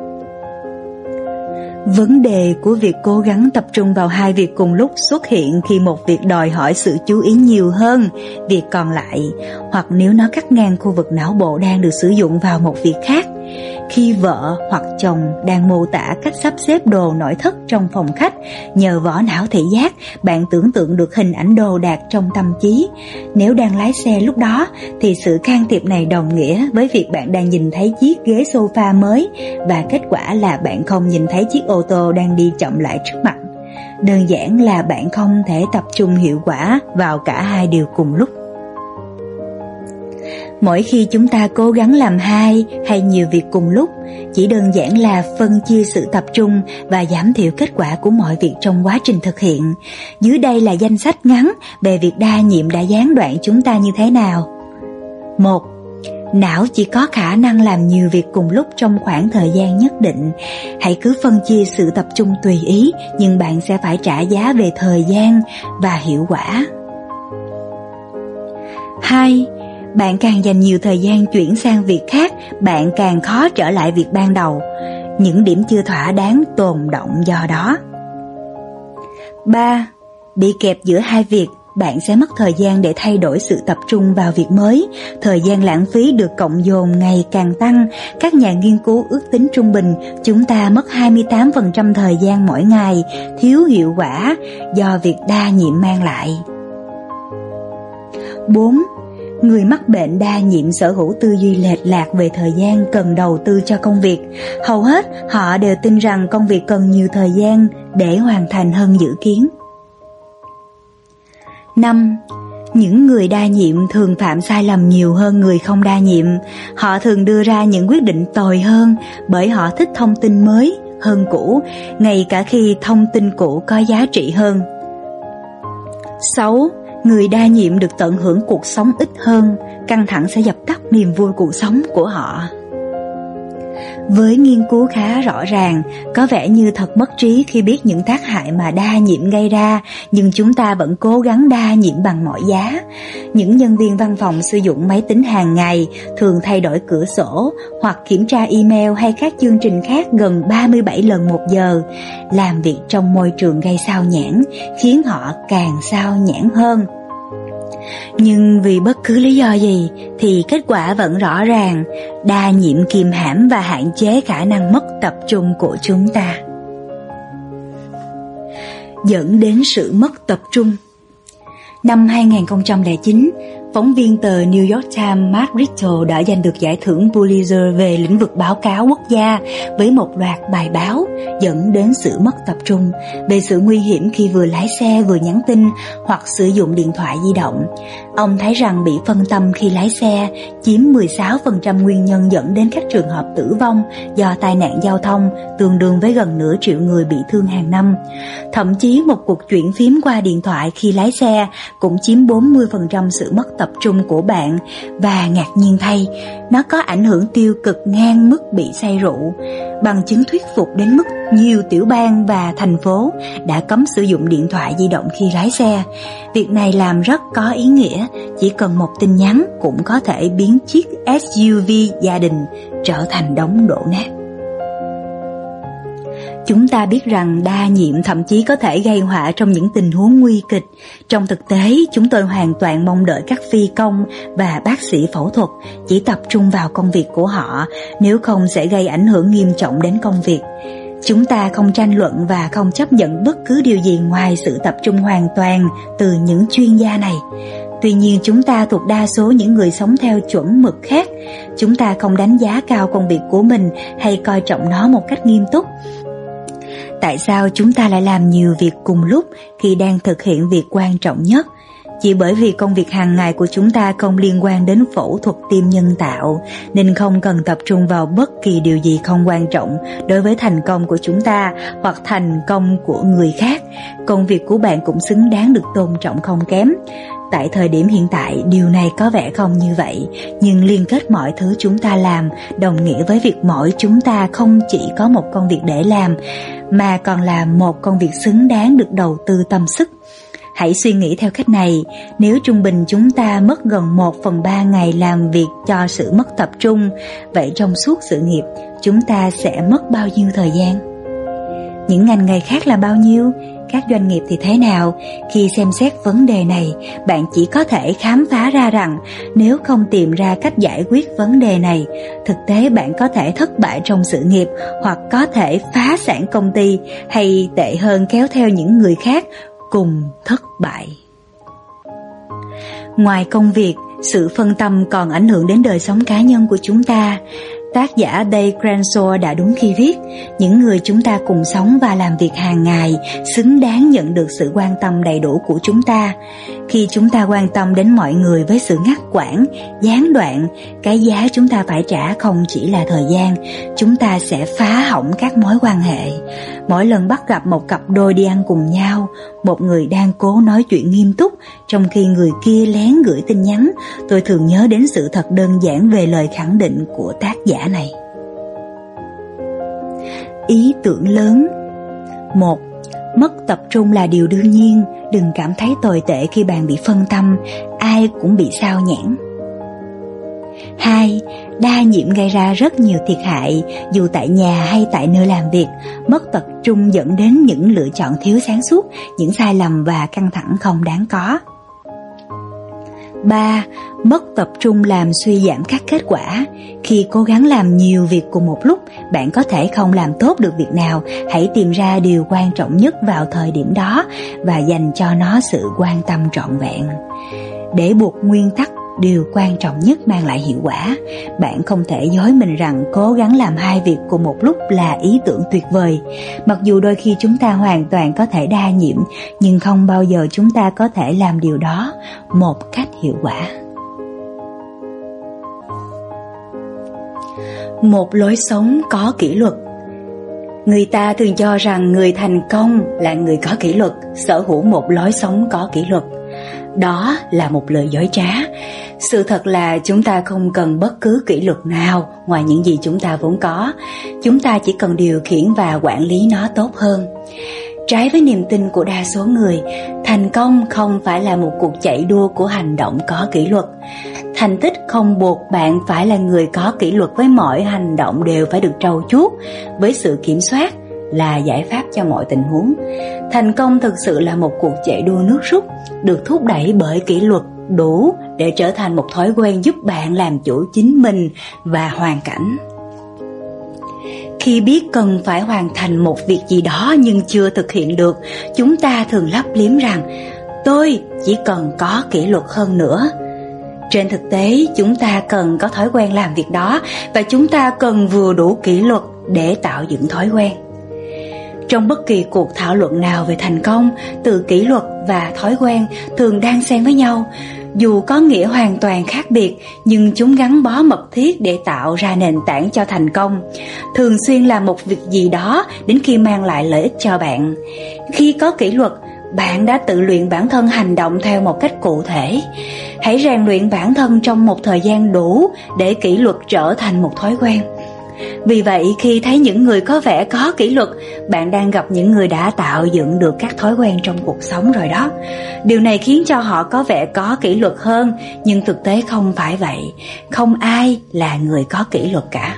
Speaker 1: Vấn đề của việc cố gắng tập trung vào hai việc cùng lúc xuất hiện khi một việc đòi hỏi sự chú ý nhiều hơn việc còn lại, hoặc nếu nó cắt ngang khu vực não bộ đang được sử dụng vào một việc khác. Khi vợ hoặc chồng đang mô tả cách sắp xếp đồ nội thất trong phòng khách, nhờ vỏ não thị giác, bạn tưởng tượng được hình ảnh đồ đạc trong tâm trí. Nếu đang lái xe lúc đó, thì sự can thiệp này đồng nghĩa với việc bạn đang nhìn thấy chiếc ghế sofa mới, và kết quả là bạn không nhìn thấy chiếc ô tô đang đi chậm lại trước mặt. Đơn giản là bạn không thể tập trung hiệu quả vào cả hai điều cùng lúc. Mỗi khi chúng ta cố gắng làm hai hay nhiều việc cùng lúc, chỉ đơn giản là phân chia sự tập trung và giảm thiểu kết quả của mọi việc trong quá trình thực hiện. Dưới đây là danh sách ngắn về việc đa nhiệm đã gián đoạn chúng ta như thế nào. 1. Não chỉ có khả năng làm nhiều việc cùng lúc trong khoảng thời gian nhất định. Hãy cứ phân chia sự tập trung tùy ý, nhưng bạn sẽ phải trả giá về thời gian và hiệu quả. 2. Bạn càng dành nhiều thời gian chuyển sang việc khác, bạn càng khó trở lại việc ban đầu. Những điểm chưa thỏa đáng tồn động do đó. 3. Bị kẹp giữa hai việc, bạn sẽ mất thời gian để thay đổi sự tập trung vào việc mới. Thời gian lãng phí được cộng dồn ngày càng tăng. Các nhà nghiên cứu ước tính trung bình chúng ta mất 28% thời gian mỗi ngày, thiếu hiệu quả do việc đa nhiệm mang lại. 4. Người mắc bệnh đa nhiệm sở hữu tư duy lệch lạc về thời gian cần đầu tư cho công việc. Hầu hết họ đều tin rằng công việc cần nhiều thời gian để hoàn thành hơn dự kiến. 5. Những người đa nhiệm thường phạm sai lầm nhiều hơn người không đa nhiệm. Họ thường đưa ra những quyết định tồi hơn bởi họ thích thông tin mới hơn cũ, ngay cả khi thông tin cũ có giá trị hơn. 6. Người đa nhiệm được tận hưởng cuộc sống ít hơn, căng thẳng sẽ dập tắt niềm vui cuộc sống của họ. Với nghiên cứu khá rõ ràng, có vẻ như thật mất trí khi biết những tác hại mà đa nhiệm gây ra, nhưng chúng ta vẫn cố gắng đa nhiệm bằng mọi giá. Những nhân viên văn phòng sử dụng máy tính hàng ngày, thường thay đổi cửa sổ hoặc kiểm tra email hay các chương trình khác gần 37 lần một giờ, làm việc trong môi trường gây sao nhãng, khiến họ càng sao nhãng hơn. Nhưng vì bất cứ lý do gì thì kết quả vẫn rõ ràng, đa nhiệm kìm hãm và hạn chế khả năng mất tập trung của chúng ta, dẫn đến sự mất tập trung. Năm 2009, phóng viên tờ New York Times Mark Richter đã giành được giải thưởng Pulitzer về lĩnh vực báo cáo quốc gia với một loạt bài báo dẫn đến sự mất tập trung, về sự nguy hiểm khi vừa lái xe vừa nhắn tin hoặc sử dụng điện thoại di động. Ông thấy rằng bị phân tâm khi lái xe chiếm 16% nguyên nhân dẫn đến các trường hợp tử vong do tai nạn giao thông, tương đương với gần nửa triệu người bị thương hàng năm. Thậm chí một cuộc chuyển phím qua điện thoại khi lái xe cũng chiếm 40% sự mất tập trung của bạn, và ngạc nhiên thay, nó có ảnh hưởng tiêu cực ngang mức bị say rượu. Bằng chứng thuyết phục đến mức nhiều tiểu bang và thành phố đã cấm sử dụng điện thoại di động khi lái xe. Việc này làm rất có ý nghĩa, chỉ cần một tin nhắn cũng có thể biến chiếc SUV gia đình trở thành đống đổ nát. Chúng ta biết rằng đa nhiệm thậm chí có thể gây họa trong những tình huống nguy kịch. Trong thực tế, chúng tôi hoàn toàn mong đợi các phi công và bác sĩ phẫu thuật chỉ tập trung vào công việc của họ, nếu không sẽ gây ảnh hưởng nghiêm trọng đến công việc. Chúng ta không tranh luận và không chấp nhận bất cứ điều gì ngoài sự tập trung hoàn toàn từ những chuyên gia này. Tuy nhiên, chúng ta thuộc đa số những người sống theo chuẩn mực khác. Chúng ta không đánh giá cao công việc của mình hay coi trọng nó một cách nghiêm túc. Tại sao chúng ta lại làm nhiều việc cùng lúc khi đang thực hiện việc quan trọng nhất? Chỉ bởi vì công việc hàng ngày của chúng ta không liên quan đến phẫu thuật tim nhân tạo, nên không cần tập trung vào bất kỳ điều gì không quan trọng đối với thành công của chúng ta hoặc thành công của người khác. Công việc của bạn cũng xứng đáng được tôn trọng không kém. Tại thời điểm hiện tại, điều này có vẻ không như vậy, nhưng liên kết mọi thứ chúng ta làm đồng nghĩa với việc mỗi chúng ta không chỉ có một công việc để làm, mà còn là một công việc xứng đáng được đầu tư tâm sức. Hãy suy nghĩ theo cách này, nếu trung bình chúng ta mất gần 1/3 ngày làm việc cho sự mất tập trung, vậy trong suốt sự nghiệp, chúng ta sẽ mất bao nhiêu thời gian? Những ngành nghề khác là bao nhiêu? Các doanh nghiệp thì thế nào? Khi xem xét vấn đề này, bạn chỉ có thể khám phá ra rằng nếu không tìm ra cách giải quyết vấn đề này, thực tế bạn có thể thất bại trong sự nghiệp hoặc có thể phá sản công ty, hay tệ hơn kéo theo những người khác cùng thất bại. Ngoài công việc, sự phân tâm còn ảnh hưởng đến đời sống cá nhân của chúng ta. Tác giả Dave Crenshaw đã đúng khi viết, những người chúng ta cùng sống và làm việc hàng ngày xứng đáng nhận được sự quan tâm đầy đủ của chúng ta. Khi chúng ta quan tâm đến mọi người với sự ngắt quãng, gián đoạn, cái giá chúng ta phải trả không chỉ là thời gian, chúng ta sẽ phá hỏng các mối quan hệ. Mỗi lần bắt gặp một cặp đôi đi ăn cùng nhau, một người đang cố nói chuyện nghiêm túc trong khi người kia lén gửi tin nhắn, tôi thường nhớ đến sự thật đơn giản về lời khẳng định của tác giả này. Ý tưởng lớn. 1. Mất tập trung là điều đương nhiên, đừng cảm thấy tồi tệ khi bạn bị phân tâm, ai cũng bị sao nhãng. 2. Đa nhiệm gây ra rất nhiều thiệt hại, dù tại nhà hay tại nơi làm việc. Mất tập trung dẫn đến những lựa chọn thiếu sáng suốt, những sai lầm và căng thẳng không đáng có. 3. Mất tập trung làm suy giảm các kết quả. Khi cố gắng làm nhiều việc cùng một lúc, bạn có thể không làm tốt được việc nào. Hãy tìm ra điều quan trọng nhất vào thời điểm đó và dành cho nó sự quan tâm trọn vẹn. Để buộc nguyên tắc điều quan trọng nhất mang lại hiệu quả. Bạn không thể dối mình rằng cố gắng làm hai việc cùng một lúc là ý tưởng tuyệt vời. Mặc dù đôi khi chúng ta hoàn toàn có thể đa nhiệm, nhưng không bao giờ chúng ta có thể làm điều đó một cách hiệu quả. Một lối sống có kỷ luật. Người ta thường cho rằng người thành công là người có kỷ luật, sở hữu một lối sống có kỷ luật. Đó là một lời dối trá. Sự thật là chúng ta không cần bất cứ kỷ luật nào ngoài những gì chúng ta vốn có. Chúng ta chỉ cần điều khiển và quản lý nó tốt hơn. Trái với niềm tin của đa số người, thành công không phải là một cuộc chạy đua của hành động có kỷ luật. Thành tích không buộc bạn phải là người có kỷ luật với mọi hành động đều phải được trau chuốt, với sự kiểm soát là giải pháp cho mọi tình huống. Thành công thực sự là một cuộc chạy đua nước rút, được thúc đẩy bởi kỷ luật đủ để trở thành một thói quen giúp bạn làm chủ chính mình và hoàn cảnh. Khi biết cần phải hoàn thành một việc gì đó nhưng chưa thực hiện được, chúng ta thường lấp liếm rằng tôi chỉ cần có kỷ luật hơn nữa. Trên thực tế, chúng ta cần có thói quen làm việc đó và chúng ta cần vừa đủ kỷ luật để tạo dựng thói quen. Trong bất kỳ cuộc thảo luận nào về thành công, từ kỷ luật và thói quen thường đan xen với nhau. Dù có nghĩa hoàn toàn khác biệt, nhưng chúng gắn bó mật thiết để tạo ra nền tảng cho thành công. Thường xuyên làm một việc gì đó đến khi mang lại lợi ích cho bạn. Khi có kỷ luật, bạn đã tự luyện bản thân hành động theo một cách cụ thể. Hãy rèn luyện bản thân trong một thời gian đủ để kỷ luật trở thành một thói quen. Vì vậy, khi thấy những người có vẻ có kỷ luật, bạn đang gặp những người đã tạo dựng được các thói quen trong cuộc sống rồi đó. Điều này khiến cho họ có vẻ có kỷ luật hơn, nhưng thực tế không phải vậy. Không ai là người có kỷ luật cả.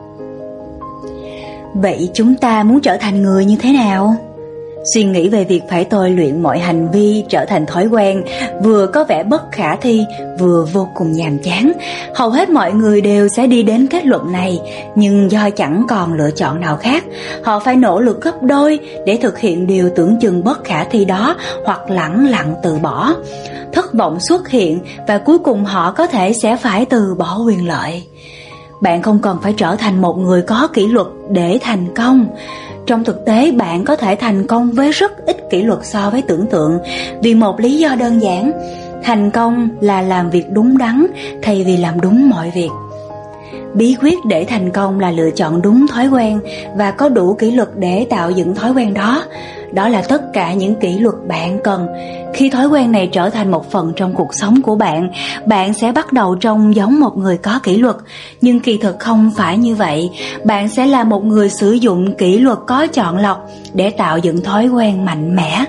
Speaker 1: Vậy chúng ta muốn trở thành người như thế nào? Suy nghĩ về việc phải tôi luyện mọi hành vi trở thành thói quen vừa có vẻ bất khả thi, vừa vô cùng nhàm chán. Hầu hết mọi người đều sẽ đi đến kết luận này, nhưng do chẳng còn lựa chọn nào khác, họ phải nỗ lực gấp đôi để thực hiện điều tưởng chừng bất khả thi đó, hoặc lẳng lặng từ bỏ. Thất vọng xuất hiện và cuối cùng họ có thể sẽ phải từ bỏ quyền lợi. Bạn không cần phải trở thành một người có kỷ luật để thành công. Trong thực tế, bạn có thể thành công với rất ít kỷ luật so với tưởng tượng, vì một lý do đơn giản: thành công là làm việc đúng đắn thay vì làm đúng mọi việc. Bí quyết để thành công là lựa chọn đúng thói quen và có đủ kỷ luật để tạo dựng thói quen đó. Đó là tất cả những kỷ luật bạn cần. Khi thói quen này trở thành một phần trong cuộc sống của bạn, bạn sẽ bắt đầu trông giống một người có kỷ luật. Nhưng kỳ thực không phải như vậy. Bạn sẽ là một người sử dụng kỷ luật có chọn lọc để tạo dựng thói quen mạnh mẽ.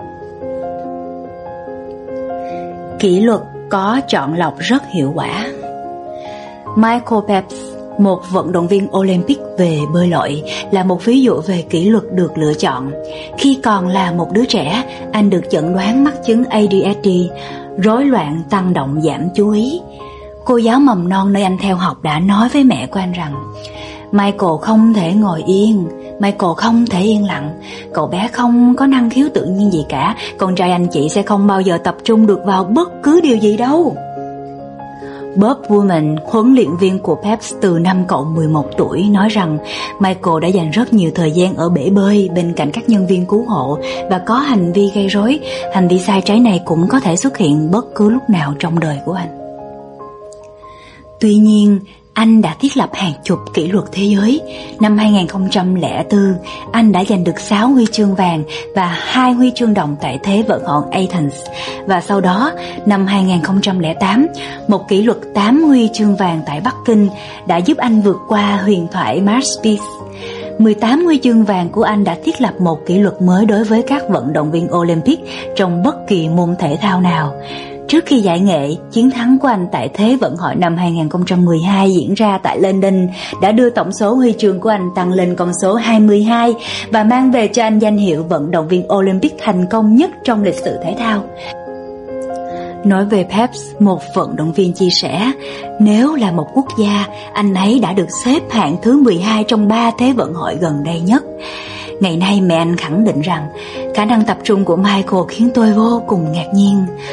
Speaker 1: Kỷ luật có chọn lọc rất hiệu quả. Michael Phelps, một vận động viên Olympic về bơi lội, là một ví dụ về kỷ luật được lựa chọn. Khi còn là một đứa trẻ, anh được chẩn đoán mắc chứng ADHD, rối loạn tăng động giảm chú ý. Cô giáo mầm non nơi anh theo học đã nói với mẹ của anh rằng Michael không thể ngồi yên, Michael không thể yên lặng, cậu bé không có năng khiếu tự nhiên gì cả, con trai anh chị sẽ không bao giờ tập trung được vào bất cứ điều gì đâu. Bob Woodman, huấn luyện viên của Phelps từ năm cậu 11 tuổi, nói rằng Michael đã dành rất nhiều thời gian ở bể bơi bên cạnh các nhân viên cứu hộ và có hành vi gây rối. Hành vi sai trái này cũng có thể xuất hiện bất cứ lúc nào trong đời của anh. Tuy nhiên, anh đã thiết lập hàng chục kỷ luật thế giới. Năm 2004, anh đã giành được 6 huy chương vàng và 2 huy chương đồng tại Thế vận hội Athens. Và sau đó, năm 2008, một kỷ luật 8 huy chương vàng tại Bắc Kinh đã giúp anh vượt qua huyền thoại Marspeed. 18 huy chương vàng của anh đã thiết lập một kỷ luật mới đối với các vận động viên Olympic trong bất kỳ môn thể thao nào. Trước khi giải nghệ, chiến thắng của anh tại Thế vận hội năm 2012 diễn ra tại London đã đưa tổng số huy chương của anh tăng lên con số 22 và mang về cho anh danh hiệu vận động viên Olympic thành công nhất trong lịch sử thể thao. Nói về Phelps, một vận động viên chia sẻ, nếu là một quốc gia, anh ấy đã được xếp hạng thứ 12 trong 3 Thế vận hội gần đây nhất. Ngày nay mẹ anh khẳng định rằng khả năng tập trung của Michael khiến tôi vô cùng ngạc nhiên.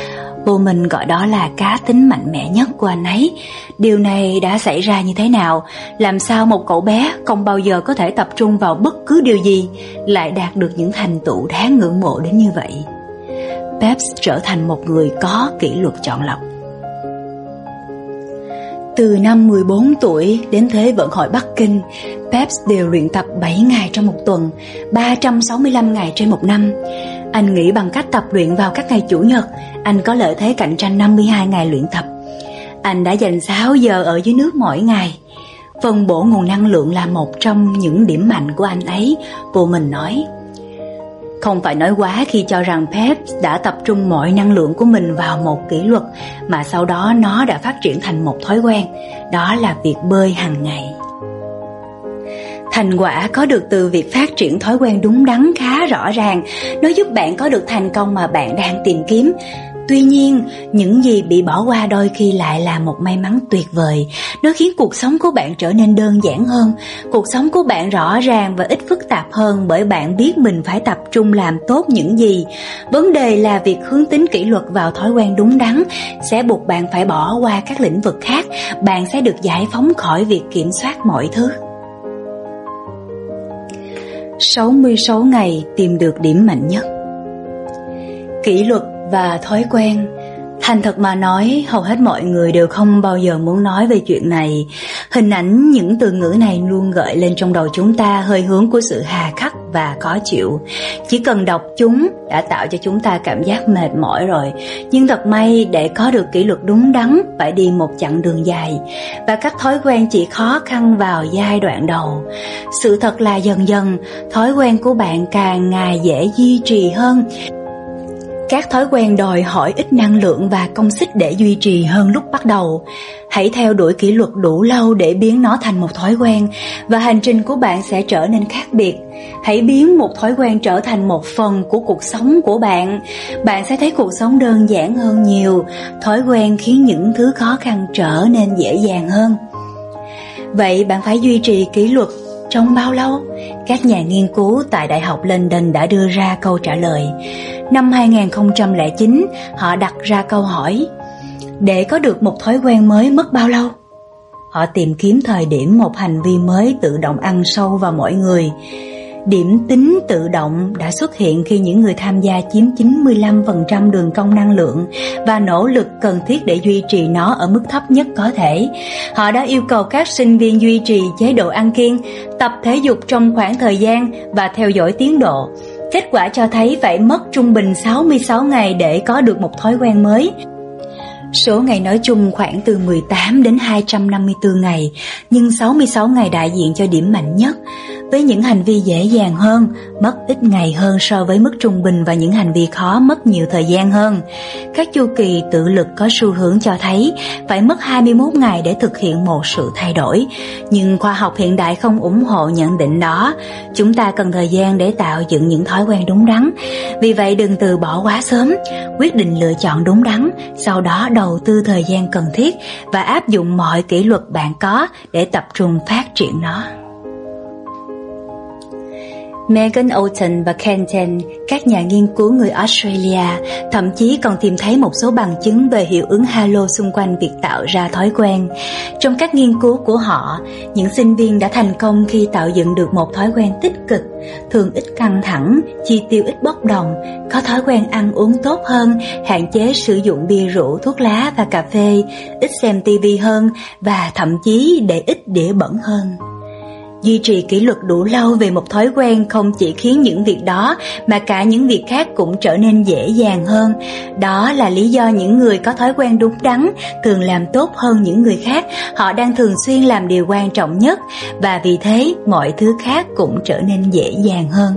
Speaker 1: Vô Minh gọi đó là cá tính mạnh mẽ nhất của anh ấy. Điều này đã xảy ra như thế nào? Làm sao một cậu bé không bao giờ có thể tập trung vào bất cứ điều gì lại đạt được những thành tựu đáng ngưỡng mộ đến như vậy? Peps trở thành một người có kỷ luật chọn lọc. Từ năm 14 tuổi đến Thế vận hội Bắc Kinh, Peps đều luyện tập 7 ngày trong một tuần, 365 ngày trên một năm. Anh nghĩ bằng cách tập luyện vào các ngày Chủ nhật, anh có lợi thế cạnh tranh 52 ngày luyện tập. Anh đã dành 6 giờ ở dưới nước mỗi ngày. Phân bổ nguồn năng lượng là một trong những điểm mạnh của anh ấy, Vô Minh nói. Không phải nói quá khi cho rằng Peps đã tập trung mọi năng lượng của mình vào một kỷ luật, mà sau đó nó đã phát triển thành một thói quen, đó là việc bơi hàng ngày. Thành quả có được từ việc phát triển thói quen đúng đắn khá rõ ràng, nó giúp bạn có được thành công mà bạn đang tìm kiếm. Tuy nhiên, những gì bị bỏ qua đôi khi lại là một may mắn tuyệt vời. Nó khiến cuộc sống của bạn trở nên đơn giản hơn. Cuộc sống của bạn rõ ràng và ít phức tạp hơn bởi bạn biết mình phải tập trung làm tốt những gì. Vấn đề là việc hướng tính kỷ luật vào thói quen đúng đắn sẽ buộc bạn phải bỏ qua các lĩnh vực khác. Bạn sẽ được giải phóng khỏi việc kiểm soát mọi thứ. 66 ngày tìm được điểm mạnh nhất. Kỷ luật và thói quen. Thành thật mà nói, hầu hết mọi người đều không bao giờ muốn nói về chuyện này. Hình ảnh những từ ngữ này luôn gợi lên trong đầu chúng ta hơi hướng của sự hà khắc và khó chịu. Chỉ cần đọc chúng đã tạo cho chúng ta cảm giác mệt mỏi rồi. Nhưng thật may, để có được kỷ luật đúng đắn phải đi một chặng đường dài, và các thói quen chỉ khó khăn vào giai đoạn đầu. Sự thật là dần dần, thói quen của bạn càng ngày dễ duy trì hơn. Các thói quen đòi hỏi ít năng lượng và công sức để duy trì hơn lúc bắt đầu. Hãy theo đuổi kỷ luật đủ lâu để biến nó thành một thói quen, và hành trình của bạn sẽ trở nên khác biệt. Hãy biến một thói quen trở thành một phần của cuộc sống của bạn. Bạn sẽ thấy cuộc sống đơn giản hơn nhiều. Thói quen khiến những thứ khó khăn trở nên dễ dàng hơn. Vậy bạn phải duy trì kỷ luật trong bao lâu? Các nhà nghiên cứu tại Đại học London đã đưa ra câu trả lời. Năm 2009, họ đặt ra câu hỏi: để có được một thói quen mới mất bao lâu? Họ tìm kiếm thời điểm một hành vi mới tự động ăn sâu vào mỗi người. Điểm tính tự động đã xuất hiện khi những người tham gia chiếm 95% đường cong năng lượng và nỗ lực cần thiết để duy trì nó ở mức thấp nhất có thể. Họ đã yêu cầu các sinh viên duy trì chế độ ăn kiêng, tập thể dục trong khoảng thời gian và theo dõi tiến độ. Kết quả cho thấy phải mất trung bình 66 ngày để có được một thói quen mới. Số ngày nói chung khoảng từ 18 đến 254 ngày, nhưng 66 ngày đại diện cho điểm mạnh nhất. Với những hành vi dễ dàng hơn, mất ít ngày hơn so với mức trung bình, và những hành vi khó mất nhiều thời gian hơn. Các chu kỳ tự lực có xu hướng cho thấy phải mất 21 ngày để thực hiện một sự thay đổi. Nhưng khoa học hiện đại không ủng hộ nhận định đó. Chúng ta cần thời gian để tạo dựng những thói quen đúng đắn. Vì vậy đừng từ bỏ quá sớm. Quyết định lựa chọn đúng đắn, sau đó đầu tư thời gian cần thiết và áp dụng mọi kỷ luật bạn có để tập trung phát triển nó. Megan Olten và Ken Ten, các nhà nghiên cứu người Australia, thậm chí còn tìm thấy một số bằng chứng về hiệu ứng halo xung quanh việc tạo ra thói quen. Trong các nghiên cứu của họ, những sinh viên đã thành công khi tạo dựng được một thói quen tích cực, thường ít căng thẳng, chi tiêu ít bốc đồng, có thói quen ăn uống tốt hơn, hạn chế sử dụng bia rượu, thuốc lá và cà phê, ít xem TV hơn và thậm chí để ít đĩa bẩn hơn. Duy trì kỷ luật đủ lâu về một thói quen không chỉ khiến những việc đó mà cả những việc khác cũng trở nên dễ dàng hơn. Đó là lý do những người có thói quen đúng đắn thường làm tốt hơn những người khác. Họ đang thường xuyên làm điều quan trọng nhất, và vì thế mọi thứ khác cũng trở nên dễ dàng hơn.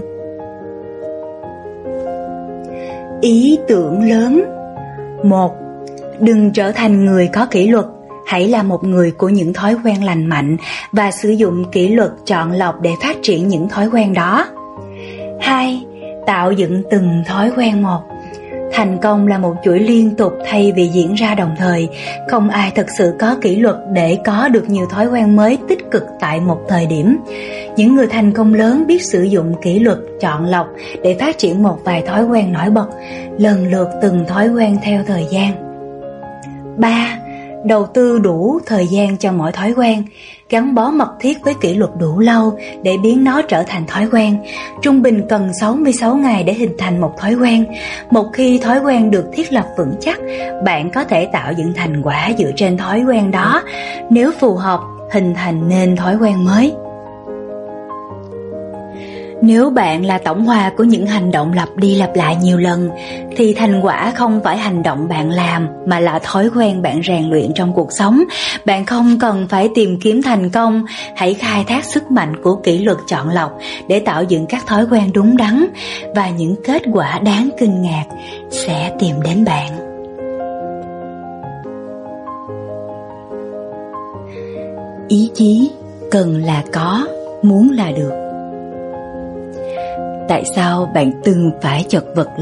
Speaker 1: Ý tưởng lớn. 1. Đừng trở thành người có kỷ luật. Hãy là một người của những thói quen lành mạnh và sử dụng kỷ luật chọn lọc để phát triển những thói quen đó. 2. Tạo dựng từng thói quen một. Thành công là một chuỗi liên tục thay vì diễn ra đồng thời. Không ai thực sự có kỷ luật để có được nhiều thói quen mới tích cực tại một thời điểm. Những người thành công lớn biết sử dụng kỷ luật chọn lọc để phát triển một vài thói quen nổi bật, lần lượt từng thói quen theo thời gian. 3. Đầu tư đủ thời gian cho mỗi thói quen, gắn bó mật thiết với kỷ luật đủ lâu để biến nó trở thành thói quen. Trung bình cần 66 ngày để hình thành một thói quen. Một khi thói quen được thiết lập vững chắc, bạn có thể tạo dựng thành quả dựa trên thói quen đó, nếu phù hợp, hình thành nên thói quen mới. Nếu bạn là tổng hòa của những hành động lặp đi lặp lại nhiều lần, thì thành quả không phải hành động bạn làm, mà là thói quen bạn rèn luyện trong cuộc sống. Bạn không cần phải tìm kiếm thành công, hãy khai thác sức mạnh của kỷ luật chọn lọc để tạo dựng các thói quen đúng đắn, và những kết quả đáng kinh ngạc sẽ tìm đến bạn. Ý chí cần là có, muốn là được. Tại sao bạn từng phải chật vật